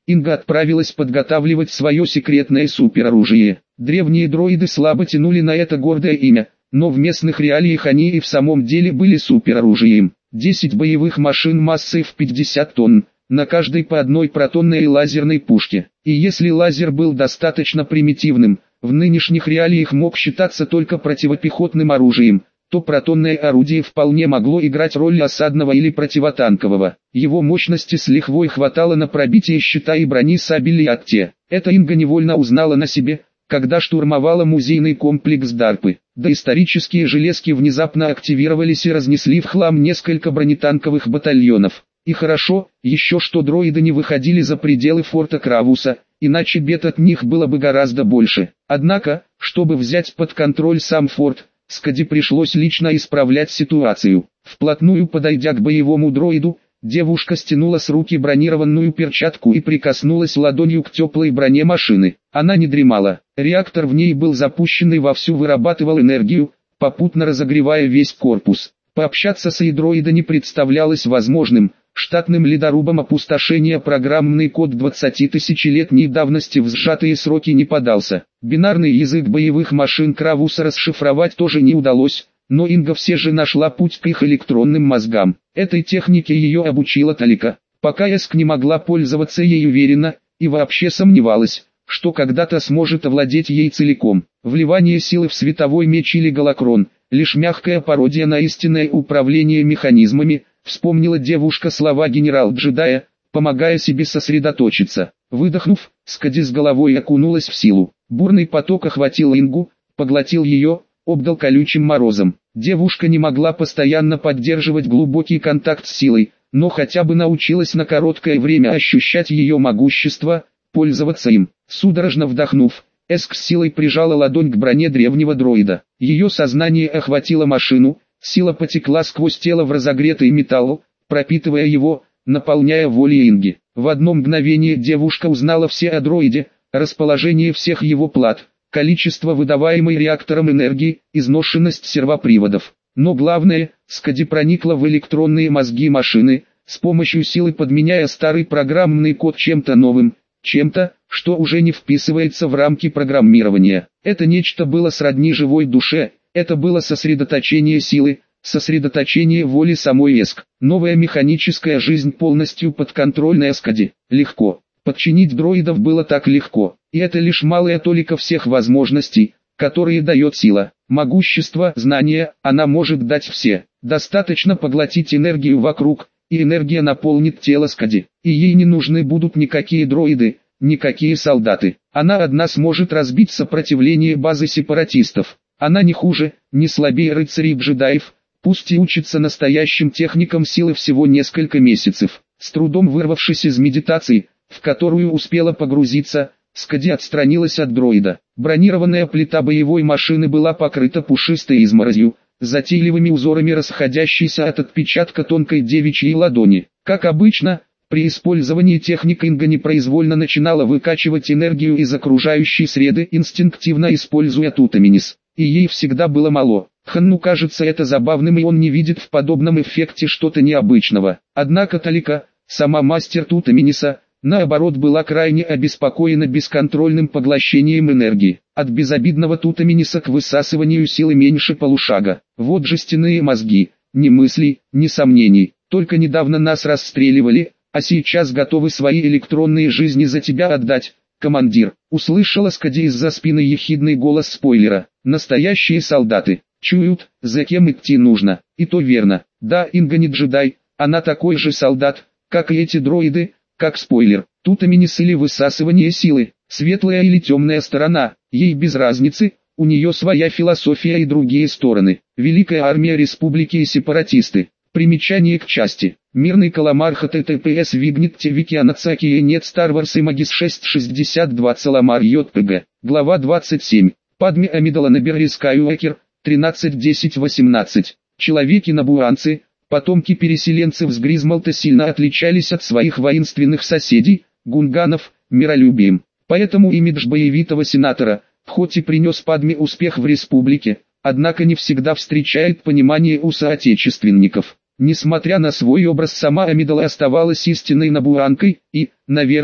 Инга отправилась подготавливать свое секретное супероружие. Древние дроиды слабо тянули на это гордое имя, но в местных реалиях они и в самом деле были супероружием. десять боевых машин массой в пятьдесят тонн, на каждой по одной протонной и лазерной пушке. И если лазер был достаточно примитивным, в нынешних реалиях мог считаться только противопехотным оружием, то протонное орудие вполне могло играть роль осадного или противотанкового. Его мощности с лихвой хватало на пробитие щита и брони сабель и атте. Это Инга невольно узнала на себе, когда штурмовала музейный комплекс Дарпы. Доисторические железки внезапно активировались и разнесли в хлам несколько бронетанковых батальонов. И хорошо, еще что дроиды не выходили за пределы форта Кравуса, иначе бед от них было бы гораздо больше. Однако, чтобы взять под контроль сам форт, Скади пришлось лично исправлять ситуацию. Вплотную подойдя к боевому дроиду, девушка стянула с руки бронированную перчатку и прикоснулась ладонью к теплой броне машины. Она не дремала. Реактор в ней был запущен и вовсю вырабатывал энергию, попутно разогревая весь корпус. Пообщаться с андроида не представлялось возможным. Штатным ледорубом опустошения программный код двадцатитысячелетней давности в сжатые сроки не подался. Бинарный язык боевых машин Кравуса расшифровать тоже не удалось, но Инга все же нашла путь к их электронным мозгам. Этой технике ее обучила Талика. Пока Эск не могла пользоваться ей уверенно, и вообще сомневалась, что когда-то сможет овладеть ей целиком. Вливание силы в световой меч или голокрон – лишь мягкая пародия на истинное управление механизмами, вспомнила девушка слова генерал-джедая, помогая себе сосредоточиться. Выдохнув, Скади с головой окунулась в силу. Бурный поток охватил Ингу, поглотил ее, обдал колючим морозом. Девушка не могла постоянно поддерживать глубокий контакт с силой, но хотя бы научилась на короткое время ощущать ее могущество, пользоваться им. Судорожно вдохнув, Эск с силой прижала ладонь к броне древнего дроида. Ее сознание охватило машину, сила потекла сквозь тело в разогретый металл, пропитывая его, наполняя волей Инги. В одно мгновение девушка узнала все о дроиде, расположение всех его плат, количество выдаваемой реактором энергии, изношенность сервоприводов. Но главное, Скади проникла в электронные мозги машины, с помощью силы подменяя старый программный код чем-то новым, чем-то, что уже не вписывается в рамки программирования. Это нечто было сродни живой душе, это было сосредоточение силы, сосредоточение воли самой Эск. Новая механическая жизнь полностью подконтрольная Скади. Легко. Подчинить дроидов было так легко, и это лишь малая толика всех возможностей, которые дает сила. Могущество, знания, она может дать все. Достаточно поглотить энергию вокруг, и энергия наполнит тело Скади. И ей не нужны будут никакие дроиды, никакие солдаты. Она одна сможет разбить сопротивление базы сепаратистов. Она не хуже, не слабее рыцарей-джедаев, пусть и учится настоящим техникам силы всего несколько месяцев. С трудом вырвавшись из медитации, в которую успела погрузиться, Скади отстранилась от дроида. Бронированная плита боевой машины была покрыта пушистой изморозью, затейливыми узорами расходящейся от отпечатка тонкой девичьей ладони. Как обычно, при использовании техник Инга непроизвольно начинала выкачивать энергию из окружающей среды, инстинктивно используя тутаминис. И ей всегда было мало. Ханну кажется это забавным, и он не видит в подобном эффекте что-то необычного. Однако Талика, сама мастер тутаминиса, наоборот была крайне обеспокоена бесконтрольным поглощением энергии. От безобидного тутаминиса к высасыванию силы меньше полушага. Вот жестяные мозги, ни мыслей, ни сомнений. Только недавно нас расстреливали, а сейчас готовы свои электронные жизни за тебя отдать, командир. Услышала Скади из-за спины ехидный голос спойлера. Настоящие солдаты. Чуют, за кем идти нужно. И то верно. Да, Инга не джедай, она такой же солдат, как и эти дроиды, как спойлер. Тутаминис или высасывание силы, светлая или темная сторона, ей без разницы, у нее своя философия и другие стороны. Великая армия республики и сепаратисты. Примечание к части. Мирный каламар https вигнет тевикианацакие нет Star Wars и Magis шесть шестьдесят два Целомар йпг. Глава двадцать семь. Падме Амидала Набери Скайуэкер, тринадцать десять восемнадцать. Человеки-набуанцы, потомки переселенцев с Гризмолта, сильно отличались от своих воинственных соседей, гунганов, миролюбием. Поэтому имидж боевитого сенатора, хоть и принес Падме успех в республике, однако не всегда встречает понимание у соотечественников. Несмотря на свой образ, сама Амидала оставалась истинной набуанкой и, наверное,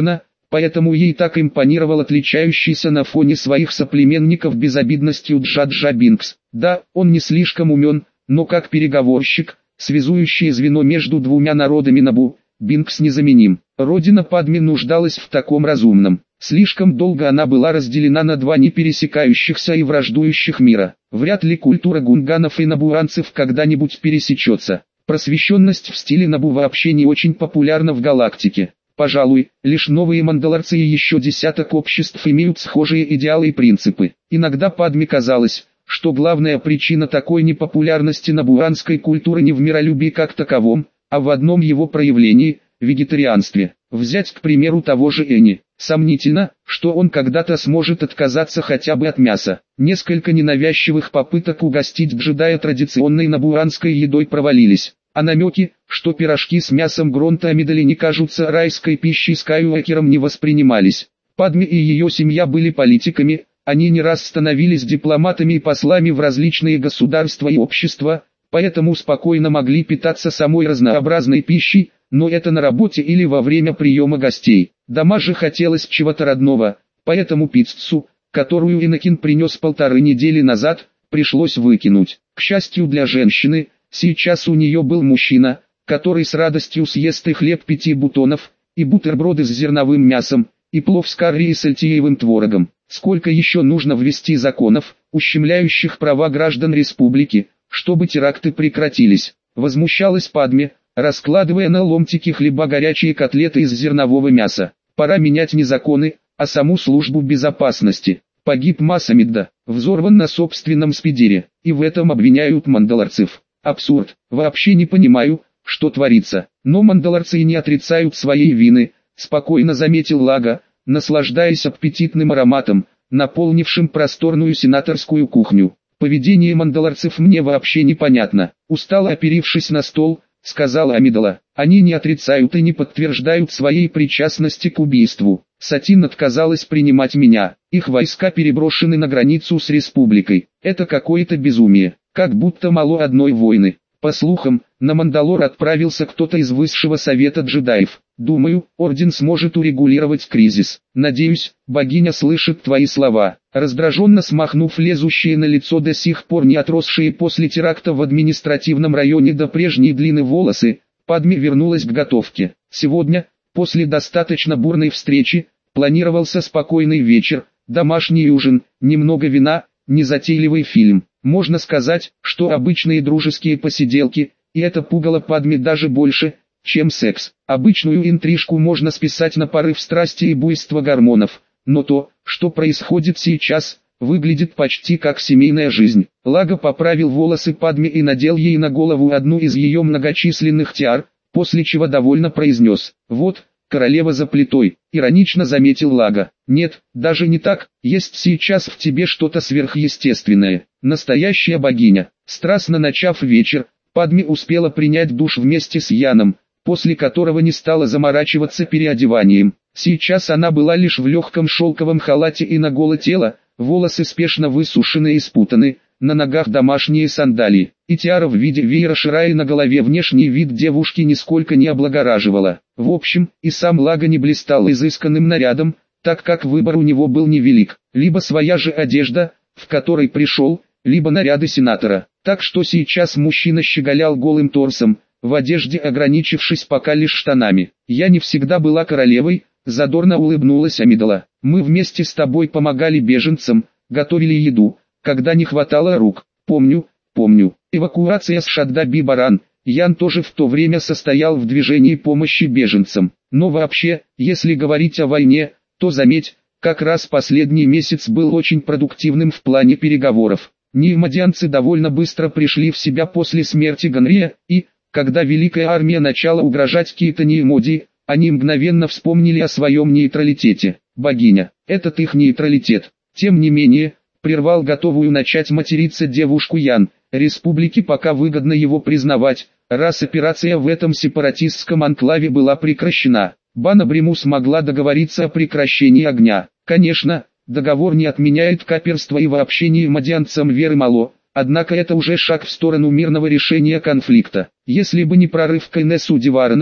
поэтому ей так импонировал отличающийся на фоне своих соплеменников безобидностью Джа-Джа Бинкс. Да, он не слишком умен, но как переговорщик, связующее звено между двумя народами Набу, Бинкс незаменим. Родина Падме нуждалась в таком разумном. Слишком долго она была разделена на два не пересекающихся и враждующих мира. Вряд ли культура гунганов и набуранцев когда-нибудь пересечется. Просвещенность в стиле Набу вообще не очень популярна в галактике. Пожалуй, лишь новые мандалорцы и еще десяток обществ имеют схожие идеалы и принципы. Иногда Падме казалось, что главная причина такой непопулярности набуранской культуры не в миролюбии как таковом, а в одном его проявлении – вегетарианстве. Взять, к примеру, того же Эни. Сомнительно, что он когда-то сможет отказаться хотя бы от мяса. Несколько ненавязчивых попыток угостить джедая традиционной набуранской едой провалились, а намеки, что пирожки с мясом Гронта Амидали не кажутся райской пищей Скайуокером, не воспринимались. Падме и ее семья были политиками, они не раз становились дипломатами и послами в различные государства и общества, поэтому спокойно могли питаться самой разнообразной пищей, но это на работе или во время приема гостей. Дома же хотелось чего-то родного, поэтому пиццу, которую Иннокин принес полторы недели назад, пришлось выкинуть. К счастью для женщины, сейчас у нее был мужчина, который с радостью съест и хлеб пяти бутонов, и бутерброды с зерновым мясом, и плов с карри и сальтиевым творогом. Сколько еще нужно ввести законов, ущемляющих права граждан республики, чтобы теракты прекратились? Возмущалась Падме, раскладывая на ломтики хлеба горячие котлеты из зернового мяса. Пора менять не законы, а саму службу безопасности. Погиб Масамидда, взорван на собственном спидере, и в этом обвиняют мандалорцев. Абсурд, вообще не понимаю, что творится. Но мандалорцы и не отрицают своей вины, спокойно заметил Лага, наслаждаясь аппетитным ароматом, наполнившим просторную сенаторскую кухню. Поведение мандалорцев мне вообще непонятно. Устало оперившись на стол, сказала Амидала, они не отрицают и не подтверждают своей причастности к убийству. Сатин отказалась принимать меня, их войска переброшены на границу с республикой. Это какое-то безумие, как будто мало одной войны. По слухам, на Мандалор отправился кто-то из высшего совета джедаев. Думаю, Орден сможет урегулировать кризис. Надеюсь, богиня слышит твои слова. Раздраженно смахнув лезущие на лицо до сих пор не отросшие после теракта в административном районе до прежней длины волосы, Падме вернулась к готовке. Сегодня, после достаточно бурной встречи, планировался спокойный вечер, домашний ужин, немного вина, незатейливый фильм. Можно сказать, что обычные дружеские посиделки, и это пугало Падме даже больше, чем секс. Обычную интрижку можно списать на порыв страсти и буйство гормонов, но то, что происходит сейчас, выглядит почти как семейная жизнь. Лага поправил волосы Падме и надел ей на голову одну из ее многочисленных тиар, после чего довольно произнес: «Вот, королева за плитой», иронично заметил Лага. «Нет, даже не так, есть сейчас в тебе что-то сверхъестественное, настоящая богиня». Страстно начав вечер, Падме успела принять душ вместе с Яном, после которого не стала заморачиваться переодеванием. Сейчас она была лишь в легком шелковом халате и на голое тело, волосы спешно высушены и спутаны, на ногах домашние сандалии, и тиара в виде веера Ширай на голове внешний вид девушки нисколько не облагораживала. В общем, и сам Лага не блистал изысканным нарядом, так как выбор у него был невелик, либо своя же одежда, в которой пришел, либо наряды сенатора. Так что сейчас мужчина щеголял голым торсом, в одежде ограничившись пока лишь штанами. «Я не всегда была королевой», задорно улыбнулась Амидала. «Мы вместе с тобой помогали беженцам, готовили еду, когда не хватало рук. Помню, помню. Эвакуация с Шадда-Би-Баран. Ян тоже в то время состоял в движении помощи беженцам. Но вообще, если говорить о войне, то заметь, как раз последний месяц был очень продуктивным в плане переговоров. Неймодианцы довольно быстро пришли в себя после смерти Ганрия, и, когда Великая Армия начала угрожать Кейта Неймодии, они мгновенно вспомнили о своем нейтралитете. Богиня, этот их нейтралитет. Тем не менее, прервал готовую начать материться девушку Ян, республике пока выгодно его признавать, раз операция в этом сепаратистском анклаве была прекращена. Бана Бриму смогла договориться о прекращении огня. Конечно, договор не отменяет каперство и вообще неймодианцам веры мало, однако это уже шаг в сторону мирного решения конфликта. Если бы не прорыв к Инессу Диварана,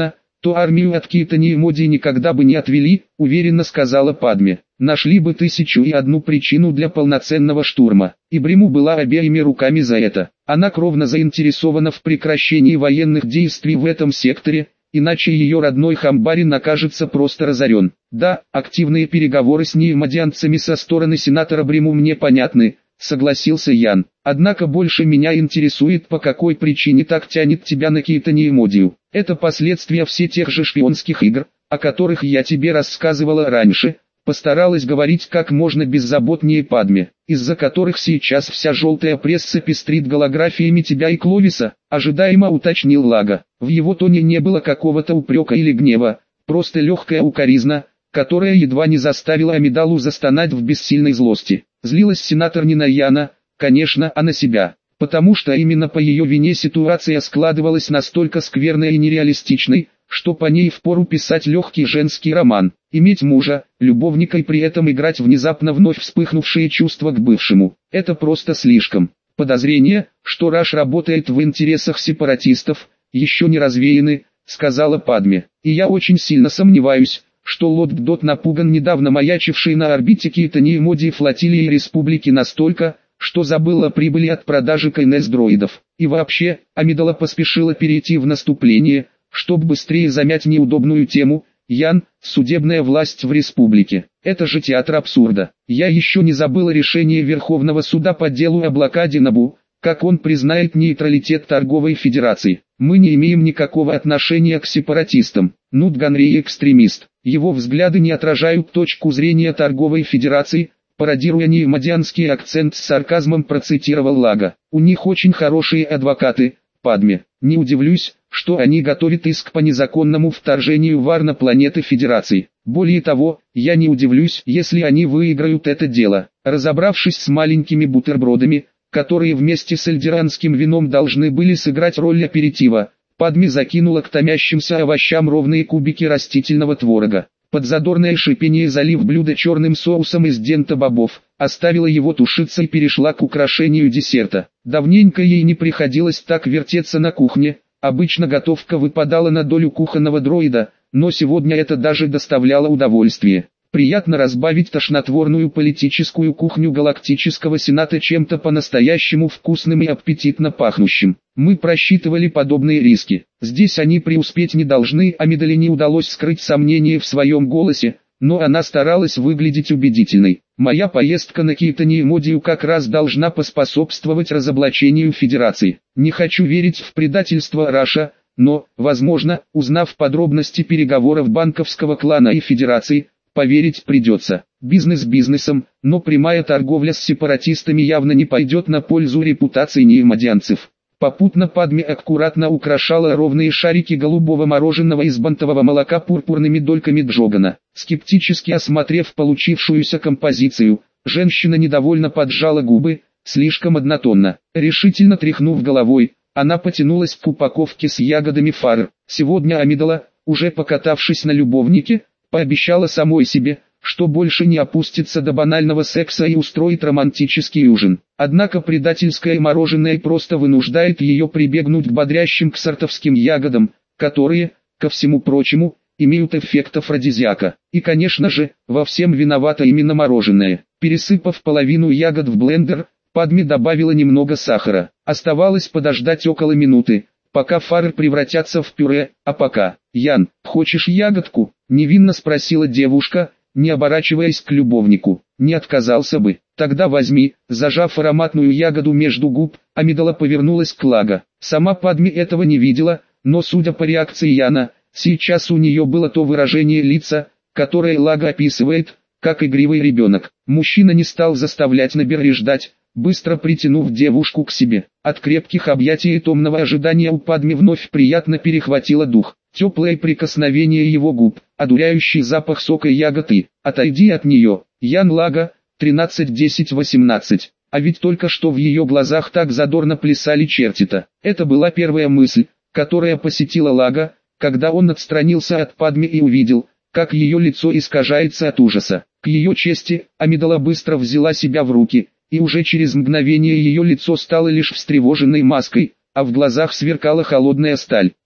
то армию от Китани и Моди никогда бы не отвели, уверенно сказала Падме. Нашли бы тысячу и одну причину для полноценного штурма. И Бриму была обеими руками за это. Она кровно заинтересована в прекращении военных действий в этом секторе, иначе ее родной Хамбарин окажется просто разорен. Да, активные переговоры с неимодианцами со стороны сенатора Бриму мне понятны, согласился Ян. Однако больше меня интересует, по какой причине так тянет тебя на Китани и Модию. Это последствия все тех же шпионских игр, о которых я тебе рассказывала раньше. Постаралась говорить как можно беззаботнее Падме, из-за которых сейчас вся желтая пресса пестрит голографиями тебя и Кловиса, ожидаемо уточнил Лага. В его тоне не было какого-то упрека или гнева, просто легкая укоризна, которая едва не заставила Амидалу застонать в бессильной злости. Злилась сенатор не на Яна, конечно, а на себя, потому что именно по ее вине ситуация складывалась настолько скверной и нереалистичной, что по ней впору писать легкий женский роман, иметь мужа, любовника и при этом играть внезапно вновь вспыхнувшие чувства к бывшему. Это просто слишком. Подозрения, что Раш работает в интересах сепаратистов, еще не развеяны, сказала Падме. И я очень сильно сомневаюсь, что Лорд Дот напуган недавно маячившей на орбите Китани и Моди флотилией республики настолько, что забыл о прибыли от продажи КНС-дроидов. И вообще, Амидала поспешила перейти в наступление, чтобы быстрее замять неудобную тему. Ян, судебная власть в республике. Это же театр абсурда. Я еще не забыла решение Верховного суда по делу о блокаде Набу, как он признает нейтралитет торговой федерации. Мы не имеем никакого отношения к сепаратистам. Нут Ганри экстремист. Его взгляды не отражают точку зрения торговой федерации, пародируя неимодианский акцент с сарказмом процитировал Лага. У них очень хорошие адвокаты, Падме. Не удивлюсь, что они готовят иск по незаконному вторжению в ар на планеты Федерации. Более того, я не удивлюсь, если они выиграют это дело. Разобравшись с маленькими бутербродами, которые вместе с эльдеранским вином должны были сыграть роль аперитива, Падме закинула к томящимся овощам ровные кубики растительного творога. Под задорное шипение залив блюдо черным соусом из дента-бобов, оставила его тушиться и перешла к украшению десерта. Давненько ей не приходилось так вертеться на кухне. Обычно готовка выпадала на долю кухонного дроида, но сегодня это даже доставляло удовольствие. Приятно разбавить тошнотворную политическую кухню галактического сената чем-то по-настоящему вкусным и аппетитно пахнущим. Мы просчитывали подобные риски. Здесь они преуспеть не должны, а Амидале не удалось скрыть сомнения в своем голосе, но она старалась выглядеть убедительной. Моя поездка на Китани и Модию как раз должна поспособствовать разоблачению Федерации. Не хочу верить в предательство Раша, но, возможно, узнав подробности переговоров банковского клана и Федерации, поверить придется. Бизнес бизнесом, но прямая торговля с сепаратистами явно не пойдет на пользу репутации неимодианцев. Попутно Падме аккуратно украшала ровные шарики голубого мороженого из бантового молока пурпурными дольками джогана. Скептически осмотрев получившуюся композицию, женщина недовольно поджала губы, слишком однотонно. Решительно тряхнув головой, она потянулась к упаковке с ягодами фар. Сегодня Амидала, уже покатавшись на любовнике, пообещала самой себе, что больше не опустится до банального секса и устроит романтический ужин. Однако предательское мороженое просто вынуждает ее прибегнуть к бодрящим ксартовским ягодам, которые, ко всему прочему, имеют эффект афродизиака. И конечно же, во всем виновато именно мороженое. Пересыпав половину ягод в блендер, Падме добавила немного сахара. Оставалось подождать около минуты, пока фары превратятся в пюре, а пока... «Ян, хочешь ягодку?» — невинно спросила девушка, не оборачиваясь к любовнику. «Не отказался бы. Тогда возьми». Зажав ароматную ягоду между губ, Амидала повернулась к Лага. Сама Падме этого не видела, но судя по реакции Яна, сейчас у нее было то выражение лица, которое Лага описывает, как игривый ребенок. Мужчина не стал заставлять Набери ждать, быстро притянув девушку к себе. От крепких объятий и томного ожидания у Падме вновь приятно перехватило дух. Теплое прикосновение его губ, одуряющий запах сока и ягоды. «Отойди от нее, Ян Лага», тринадцать десять восемнадцать. А ведь только что в ее глазах так задорно плясали черти-то. Это была первая мысль, которая посетила Лага, когда он отстранился от Падме и увидел, как ее лицо искажается от ужаса. К ее чести, Амидала быстро взяла себя в руки, и уже через мгновение ее лицо стало лишь встревоженной маской, а в глазах сверкала холодная сталь.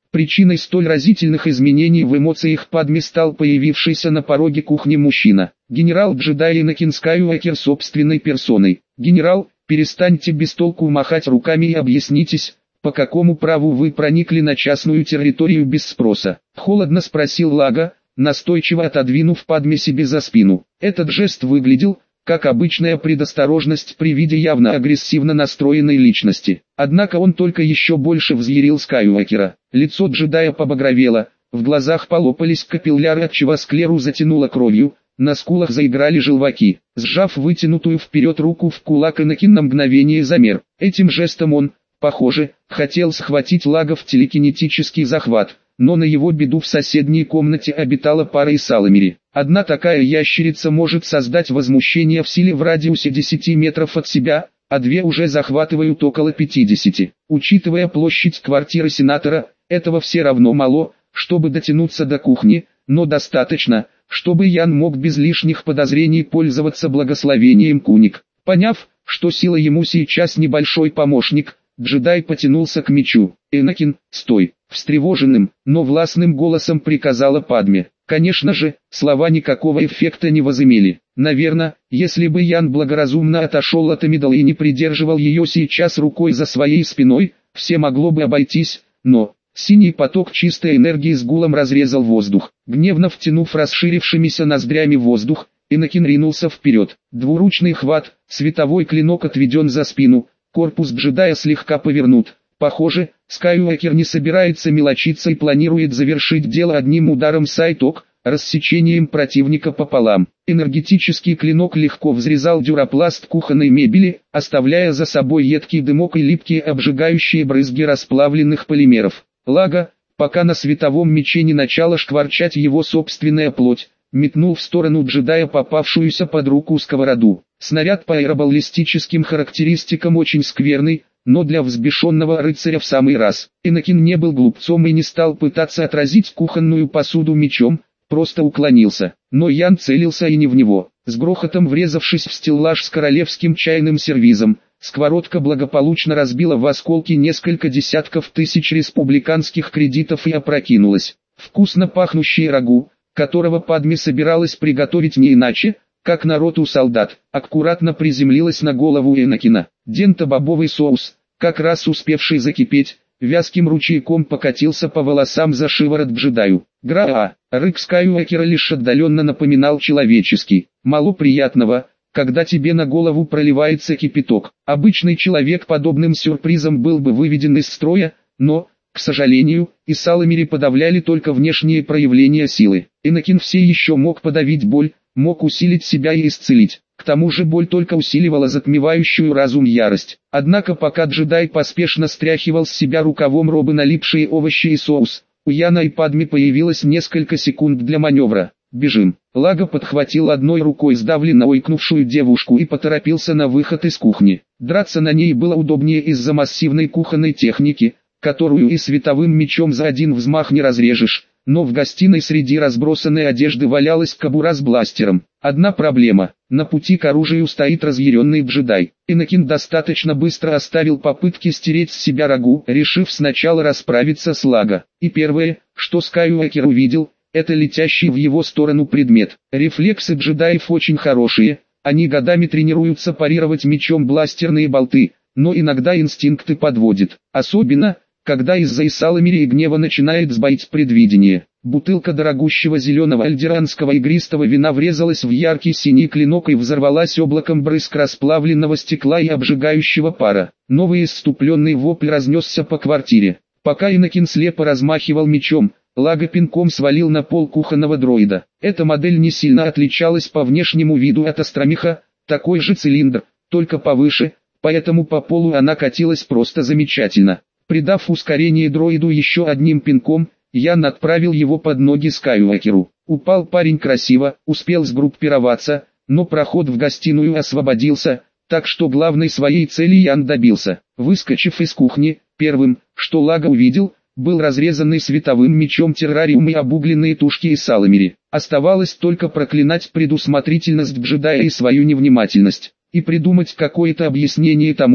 Причиной столь разительных изменений в эмоциях Падме стал появившийся на пороге кухни мужчина. Генерал-джедай Энакин Скайуокер собственной персоной. «Генерал, перестаньте без толку махать руками и объяснитесь, по какому праву вы проникли на частную территорию без спроса?» Холодно спросил Лага, настойчиво отодвинув Падме себе за спину. Этот жест выглядел как обычная предосторожность при виде явно агрессивно настроенной личности. Однако он только еще больше взъярил Скайуокера. Лицо джедая побагровело, в глазах полопались капилляры, отчего склеру затянуло кровью, на скулах заиграли желваки. Сжав вытянутую вперед руку в кулак, Энакин на мгновение замер. Этим жестом он, похоже, хотел схватить Лага в телекинетический захват, но на его беду в соседней комнате обитала пара из Саламири. Одна такая ящерица может создать возмущение в силе в радиусе десяти метров от себя, а две уже захватывают около пятидесяти. Учитывая площадь квартиры сенатора, этого все равно мало, чтобы дотянуться до кухни, но достаточно, чтобы Ян мог без лишних подозрений пользоваться благословением Куник. Поняв, что сила ему сейчас небольшой помощник, джедай потянулся к мечу. «Энакин, стой!» Встревоженным, но властным голосом приказала Падме. Конечно же, слова никакого эффекта не возымели. Наверное, если бы Ян благоразумно отошел от Амидала и не придерживал ее сейчас рукой за своей спиной, все могло бы обойтись, но... Синий поток чистой энергии с гулом разрезал воздух. Гневно втянув расширившимися ноздрями воздух, Энакин ринулся вперед. Двуручный хват, световой клинок отведен за спину, корпус джедая слегка повернут. Похоже, Скайуокер не собирается мелочиться и планирует завершить дело одним ударом Сайток, рассечением противника пополам. Энергетический клинок легко взрезал дюропласт кухонной мебели, оставляя за собой едкий дымок и липкие обжигающие брызги расплавленных полимеров. Лага, пока на световом мече не начала шкварчать его собственная плоть, метнул в сторону джедая попавшуюся под руку сковороду. Снаряд по аэробаллистическим характеристикам очень скверный, но для взбешенного рыцаря в самый раз. Энакин не был глупцом и не стал пытаться отразить кухонную посуду мечом, просто уклонился. Но Ян целился и не в него. С грохотом врезавшись в стеллаж с королевским чайным сервизом, сковородка благополучно разбила в осколки несколько десятков тысяч республиканских кредитов и опрокинулась. Вкусно пахнущее рагу, которого Падме собиралась приготовить не иначе, как на роту солдат, аккуратно приземлилась на голову Энакина. Денто-бобовый соус, как раз успевший закипеть, вязким ручейком покатился по волосам за шиворот джедаю. Граа, рык Скайуокера лишь отдаленно напоминал человеческий. Мало приятного, когда тебе на голову проливается кипяток. Обычный человек подобным сюрпризом был бы выведен из строя, но, к сожалению, и Саламири подавляли только внешние проявления силы. Энакин все еще мог подавить боль, мог усилить себя и исцелить. К тому же боль только усиливала затмевающую разум ярость. Однако пока джедай поспешно стряхивал с себя рукавом робы налипшие овощи и соус, у Яна и Падме появилось несколько секунд для маневра. «Бежим!» Лага подхватил одной рукой сдавленно ойкнувшую девушку и поторопился на выход из кухни. Драться на ней было удобнее из-за массивной кухонной техники, которую и световым мечом за один взмах не разрежешь, но в гостиной среди разбросанной одежды валялась кобура с бластером. Одна проблема: на пути к оружию стоит разъяренный джедай. Энакин достаточно быстро оставил попытки стереть с себя рагу, решив сначала расправиться с Лага. И первое, что Скайуокер увидел, это летящий в его сторону предмет. Рефлексы джедаев очень хорошие, они годами тренируются парировать мечом бластерные болты, но иногда инстинкты подводят. Особенно, когда из-за Исаламири и гнева начинает сбоить предвидение. Бутылка дорогущего зеленого альдеранского игристого вина врезалась в яркий синий клинок и взорвалась облаком брызг расплавленного стекла и обжигающего пара. Новый исступленный вопль разнесся по квартире. Пока Энакин слепо размахивал мечом, Лага пинком свалил на пол кухонного дроида. Эта модель не сильно отличалась по внешнему виду от Астромиха, такой же цилиндр, только повыше, поэтому по полу она катилась просто замечательно. Придав ускорение дроиду еще одним пинком, Ян отправил его под ноги Скайуокеру. Упал парень красиво, успел сгруппироваться, но проход в гостиную освободился, так что главной своей цели Ян добился. Выскочив из кухни, первым, что Лага увидел, был разрезанный световым мечом террариум и обугленные тушки Исаламири. Оставалось только проклинать предусмотрительность джедая и свою невнимательность, и придумать какое-то объяснение тому,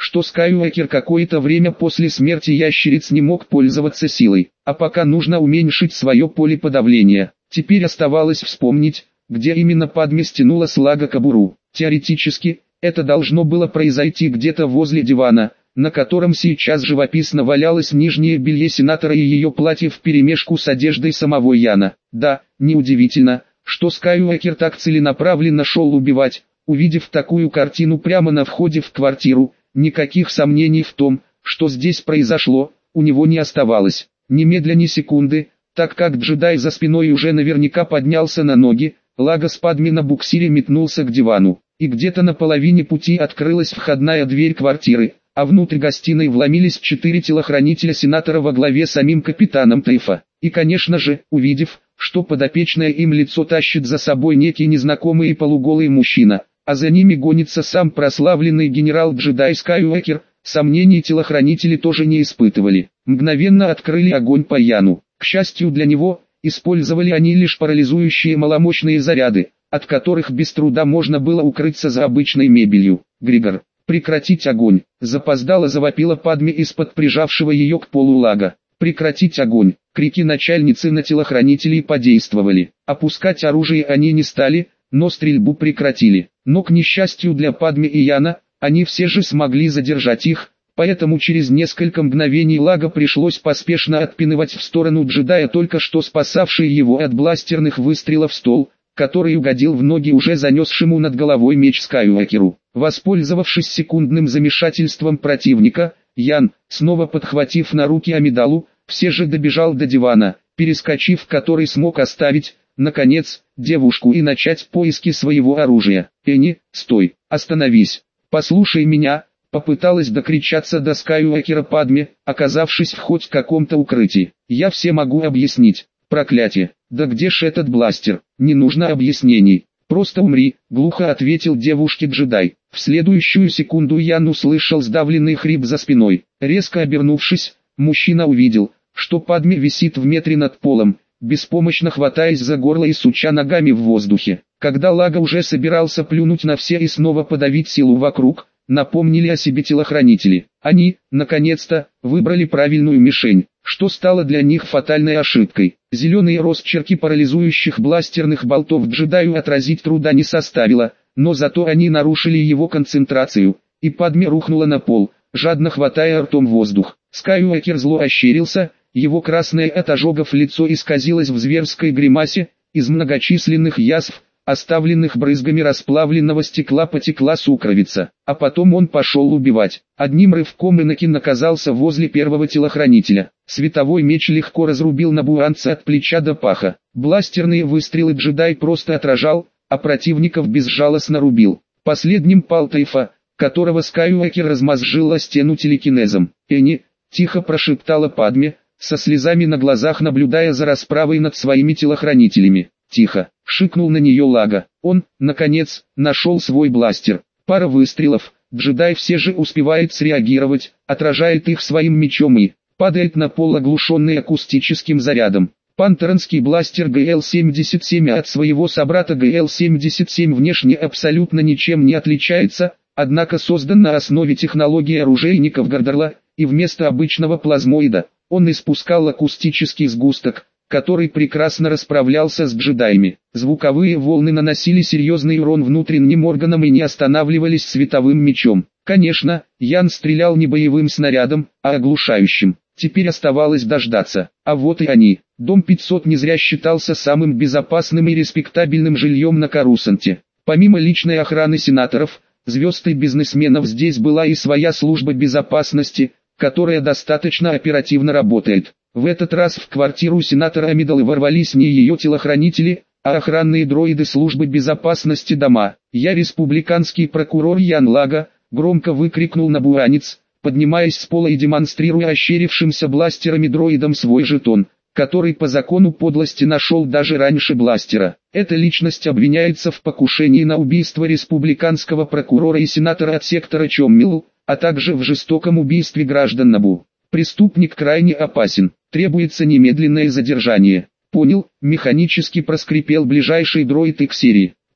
что Скайуокер какое-то время после смерти ящериц не мог пользоваться силой, а пока нужно уменьшить свое поле подавления. Теперь оставалось вспомнить, где именно Падме стянула с Лага кобуру. Теоретически, это должно было произойти где-то возле дивана, на котором сейчас живописно валялось нижнее белье сенатора и ее платье вперемешку с одеждой самого Яна. Да, неудивительно, что Скайуокер так целенаправленно шел убивать, увидев такую картину прямо на входе в квартиру. Никаких сомнений в том, что здесь произошло, у него не оставалось. Немедля ни секунды, так как джедай за спиной уже наверняка поднялся на ноги, Лага с Падме на буксире метнулся к дивану, и где-то на половине пути открылась входная дверь квартиры, а внутрь гостиной вломились четыре телохранителя сенатора во главе с самим капитаном Тейфа. И конечно же, увидев, что подопечное им лицо тащит за собой некий незнакомый и полуголый мужчина, а за ними гонится сам прославленный генерал-джедай Скайуокер, сомнений телохранители тоже не испытывали. Мгновенно открыли огонь по Яну. К счастью для него, использовали они лишь парализующие маломощные заряды, от которых без труда можно было укрыться за обычной мебелью. «Григор, прекратить огонь!» — запоздало завопила Падме из-под прижавшего ее к полу Лага. «Прекратить огонь!» Крики начальницы на телохранителей подействовали. Опускать оружие они не стали, но стрельбу прекратили. Но к несчастью для Падме и Яна, они все же смогли задержать их, поэтому через несколько мгновений Лага пришлось поспешно отпинывать в сторону джедая только что спасавший его от бластерных выстрелов стол, который угодил в ноги уже занесшему над головой меч Скайуокеру. Воспользовавшись секундным замешательством противника, Ян, снова подхватив на руки Амидалу, все же добежал до дивана, перескочив который смог оставить, наконец, девушку и начать поиски своего оружия. «Энни, стой, остановись, послушай меня!» Попыталась докричаться до Скайуокера Падме, оказавшись в хоть каком-то укрытии. «Я все могу объяснить. Проклятие! Да где ж этот бластер? Не нужно объяснений. Просто умри!» — глухо ответил девушке-джедай. В следующую секунду Ян услышал сдавленный хрип за спиной. Резко обернувшись, мужчина увидел, что Падме висит в метре над полом, беспомощно хватаясь за горло и суча ногами в воздухе. Когда Лага уже собирался плюнуть на все и снова подавить силу вокруг, напомнили о себе телохранители. Они, наконец-то, выбрали правильную мишень, что стало для них фатальной ошибкой. Зеленые росчерки парализующих бластерных болтов джедаю отразить труда не составило, но зато они нарушили его концентрацию, и Падме рухнула на пол, жадно хватая ртом воздух. Скайуокер зло ощерился, его красное от ожогов лицо исказилось в зверской гримасе, из многочисленных язв, оставленных брызгами расплавленного стекла, потекла сукровица, а потом он пошел убивать. Одним рывком Энакин оказался возле первого телохранителя. Световой меч легко разрубил набуанца от плеча до паха. Бластерные выстрелы джедай просто отражал, а противников безжалостно рубил. Последним пал Тейфа, которого Скайуокер размозжил о стену телекинезом. «Энни», — тихо прошептала Падме, со слезами на глазах наблюдая за расправой над своими телохранителями. «Тихо!» — шикнул на нее Лага. Он, наконец, нашел свой бластер. Пара выстрелов, джедай все же успевает среагировать, отражает их своим мечом и падает на пол, оглушенный акустическим зарядом. Пантеронский бластер Г Л семьдесят семь от своего собрата Г Л семьдесят семь внешне абсолютно ничем не отличается, однако создан на основе технологии оружейников Гардерла, и вместо обычного плазмоида, он испускал акустический сгусток, который прекрасно расправлялся с джедаями. Звуковые волны наносили серьезный урон внутренним органам и не останавливались световым мечом. Конечно, Ян стрелял не боевым снарядом, а оглушающим. Теперь оставалось дождаться. А вот и они. Дом пятьсот не зря считался самым безопасным и респектабельным жильем на Корусанте. Помимо личной охраны сенаторов, звезд и бизнесменов здесь была и своя служба безопасности, которая достаточно оперативно работает. В этот раз в квартиру сенатора Амидалы ворвались не ее телохранители, а охранные дроиды службы безопасности дома. «Я республиканский прокурор Ян Лага», — громко выкрикнул набуанец, поднимаясь с пола и демонстрируя ощерившимся бластерами дроидам свой жетон, который по закону подлости нашел даже раньше бластера. Эта личность обвиняется в покушении на убийство республиканского прокурора и сенатора от сектора Чоммил, а также в жестоком убийстве граждан Набу. Преступник крайне опасен, требуется немедленное задержание. Понял, механически проскрипел ближайший дроид Иксири.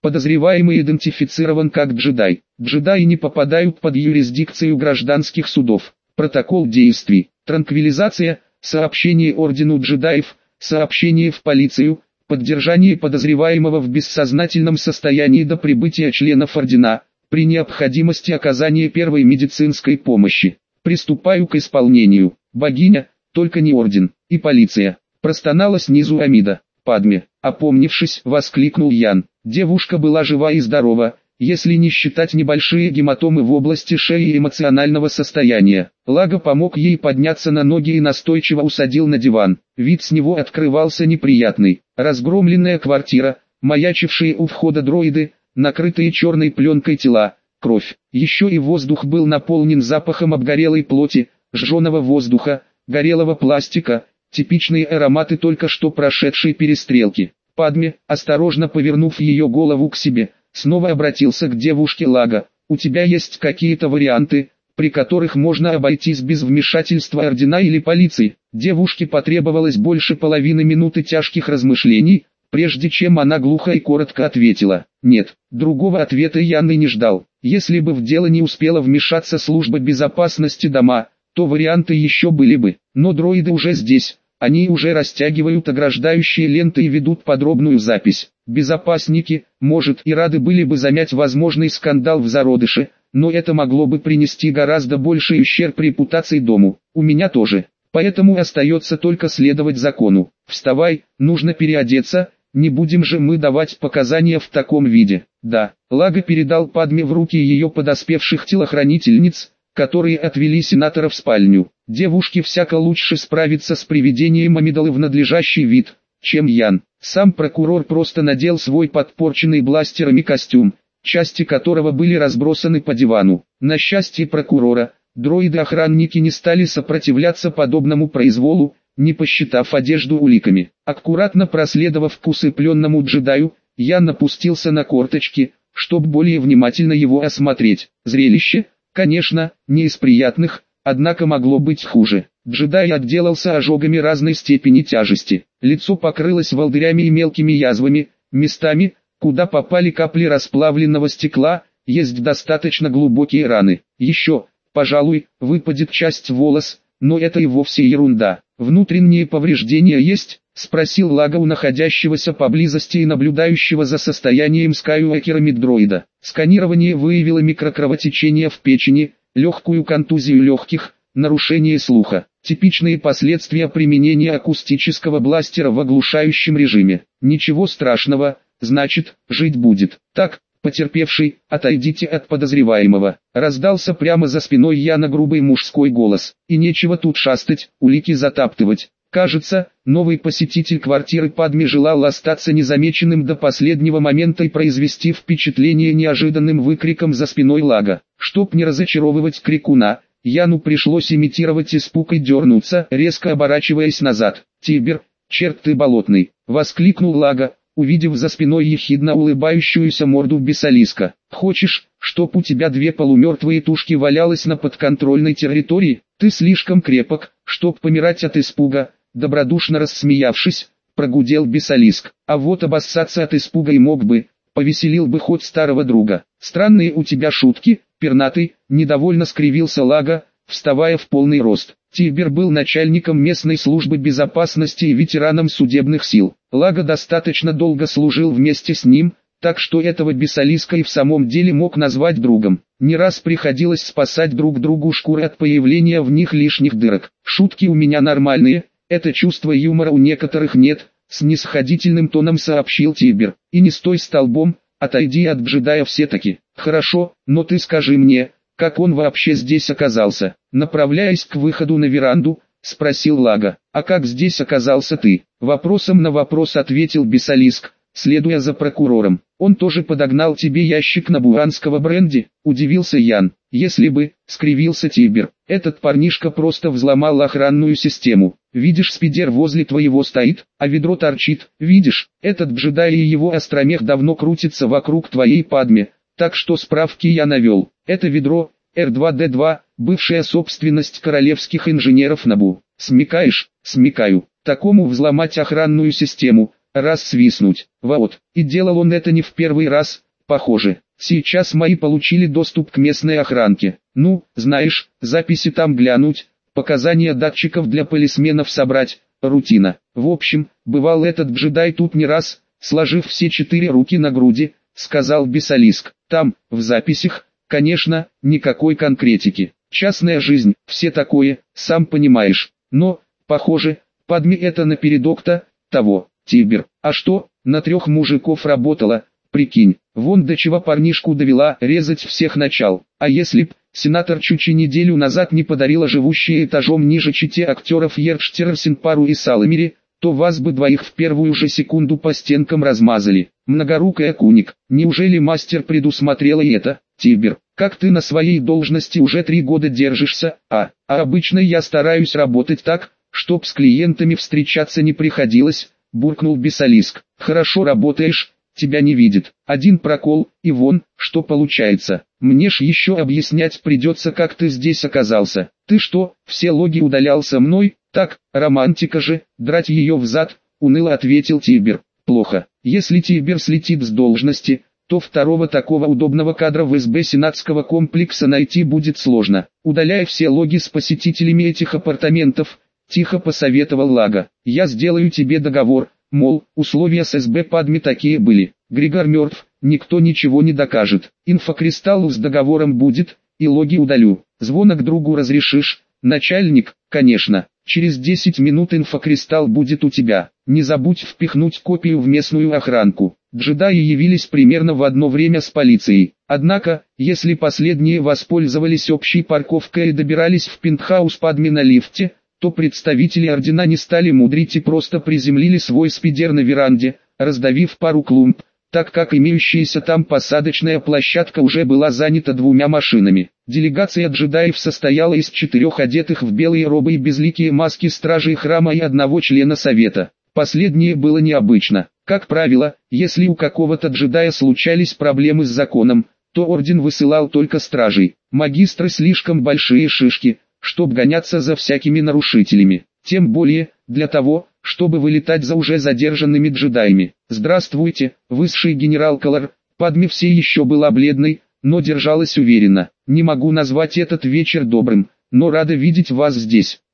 Подозреваемый идентифицирован как джедай. Джедаи не попадают под юрисдикцию гражданских судов. Протокол действий. Транквилизация, сообщение ордену джедаев, сообщение в полицию, поддержание подозреваемого в бессознательном состоянии до прибытия членов ордена, при необходимости оказания первой медицинской помощи. Приступаю к исполнению. Богиня, только не орден, и полиция. Простонала снизу Амида. Падме, опомнившись, воскликнул Ян. Девушка была жива и здорова, если не считать небольшие гематомы в области шеи и эмоционального состояния. Лага помог ей подняться на ноги и настойчиво усадил на диван. Вид с него открывался неприятный. Разгромленная квартира, маячившие у входа дроиды, накрытые черной пленкой тела, кровь. Еще и воздух был наполнен запахом обгорелой плоти, сжженного воздуха, горелого пластика, типичные ароматы только что прошедшей перестрелки. Падме, осторожно повернув ее голову к себе, снова обратился к девушке Лага. «У тебя есть какие-то варианты, при которых можно обойтись без вмешательства ордена или полиции?» Девушке потребовалось больше половины минуты тяжких размышлений, прежде чем она глухо и коротко ответила. Нет, другого ответа Ян и не ждал. Если бы в дело не успела вмешаться служба безопасности дома, то варианты еще были бы. Но дроиды уже здесь. Они уже растягивают ограждающие ленты и ведут подробную запись. Безопасники, может, и рады были бы замять возможный скандал в зародыше, но это могло бы принести гораздо больший ущерб репутации дому. У меня тоже. Поэтому остается только следовать закону. Вставай, нужно переодеться, не будем же мы давать показания в таком виде. Да, Лага передал Падме в руки ее подоспевших телохранительниц, которые отвели сенатора в спальню. Девушке всяко лучше справиться с приведением Амидалы в надлежащий вид, чем Ян. Сам прокурор просто надел свой подпорченный бластерами костюм, части которого были разбросаны по дивану. На счастье прокурора, дроиды-охранники не стали сопротивляться подобному произволу, не посчитав одежду уликами. Аккуратно проследовав к усыпленному джедаю, Ян опустился на корточки, чтобы более внимательно его осмотреть. Зрелище, конечно, не из приятных, однако могло быть хуже. Джедай отделался ожогами разной степени тяжести. Лицо покрылось волдырями и мелкими язвами, местами, куда попали капли расплавленного стекла, есть достаточно глубокие раны. Еще, пожалуй, выпадет часть волос, но это и вовсе ерунда. «Внутренние повреждения есть?» — спросил Лага у находящегося поблизости и наблюдающего за состоянием Скайуокера меддроида. Сканирование выявило микрокровотечение в печени, легкую контузию легких, нарушение слуха. Типичные последствия применения акустического бластера в оглушающем режиме. Ничего страшного, значит, жить будет. Так, потерпевший, отойдите от подозреваемого. Раздался прямо за спиной Яна грубый мужской голос. И нечего тут шастать, улики затаптывать. Кажется, новый посетитель квартиры Падме желал остаться незамеченным до последнего момента и произвести впечатление неожиданным выкриком за спиной Лага. Чтоб не разочаровывать крикуна, Яну пришлось имитировать испуг и дернуться, резко оборачиваясь назад. «Тибер, черт ты болотный!» — воскликнул Лага, увидев за спиной ехидно улыбающуюся морду Бесалиска. «Хочешь, чтоб у тебя две полумертвые тушки валялось на подконтрольной территории? Ты слишком крепок, чтоб помирать от испуга», — добродушно рассмеявшись, прогудел Бесалиск. «А вот обоссаться от испуга и мог бы, повеселил бы ход старого друга. Странные у тебя шутки, пернатый», — недовольно скривился Лага, вставая в полный рост. Тибер был начальником местной службы безопасности и ветераном судебных сил. Лага достаточно долго служил вместе с ним, так что этого Бесалиска и в самом деле мог назвать другом. Не раз приходилось спасать друг другу шкуры от появления в них лишних дырок. «Шутки у меня нормальные, это чувство юмора у некоторых нет», — снисходительным тоном сообщил Тибер. «И не стой столбом, отойди от джедая все-таки». «Хорошо, но ты скажи мне, как он вообще здесь оказался?» Направляясь к выходу на веранду, спросил Лага. «А как здесь оказался ты?» Вопросом на вопрос ответил Бесалиск, следуя за прокурором. «Он тоже подогнал тебе ящик набуанского бренди?» — удивился Ян. «Если бы», — скривился Тибер, — «этот парнишка просто взломал охранную систему. Видишь, спидер возле твоего стоит, а ведро торчит. Видишь, этот джедай и его остромех давно крутится вокруг твоей Падме, так что справки я навел. Это ведро, эр два дэ два, бывшая собственность королевских инженеров Набу. Смекаешь?» «Смекаю. Такому взломать охранную систему, раз свистнуть. Вот, и делал он это не в первый раз, похоже. Сейчас мои получили доступ к местной охранке. Ну, знаешь, записи там глянуть, показания датчиков для полисменов собрать, рутина. В общем, бывал этот джедай тут не раз, сложив все четыре руки на груди, сказал Бесалиск. Там, в записях, конечно, никакой конкретики. Частная жизнь, все такое, сам понимаешь. Но, похоже, Падме это напередок-то, того, Тибер. А что, на трех мужиков работала, прикинь. Вон до чего парнишку довела резать всех начал. А если б сенатор Чучи неделю назад не подарила живущие этажом ниже чете актеров Еркштерсен пару и Саламири, то вас бы двоих в первую же секунду по стенкам размазали. Многорукая куник, неужели мастер предусмотрела и это? Тибер, как ты на своей должности уже три года держишься, а, а обычно я стараюсь работать так, чтоб с клиентами встречаться не приходилось, буркнул Бесалиск. Хорошо работаешь, тебя не видит. Один прокол, и вон, что получается. Мне ж еще объяснять придется, как ты здесь оказался. Ты что, все логи удалял со мной? Так, романтика же, драть ее взад, уныло ответил Тибер. Плохо. Если Тибер слетит с должности, то второго такого удобного кадра в эс бэ сенатского комплекса найти будет сложно. Удаляй все логи с посетителями этих апартаментов, тихо посоветовал Лага. Я сделаю тебе договор, мол, условия с эс бэ Падме такие были. Григор мертв, никто ничего не докажет. Инфокристалл с договором будет, и логи удалю. Звонок другу разрешишь? Начальник, конечно. Через десять минут инфокристалл будет у тебя. Не забудь впихнуть копию в местную охранку. Джедаи явились примерно в одно время с полицией. Однако, если последние воспользовались общей парковкой и добирались в пентхаус Падме на лифте, то представители ордена не стали мудрить и просто приземлили свой спидер на веранде, раздавив пару клумб, так как имеющаяся там посадочная площадка уже была занята двумя машинами. Делегация джедаев состояла из четырех одетых в белые робы и безликие маски стражей храма и одного члена совета. Последнее было необычно. Как правило, если у какого-то джедая случались проблемы с законом, то орден высылал только стражей. Магистры слишком большие шишки, чтоб гоняться за всякими нарушителями. Тем более, для того, чтобы вылетать за уже задержанными джедаями. «Здравствуйте, высший генерал Калар». Падме все еще была бледной, но держалась уверенно. «Не могу назвать этот вечер добрым, но рада видеть вас здесь.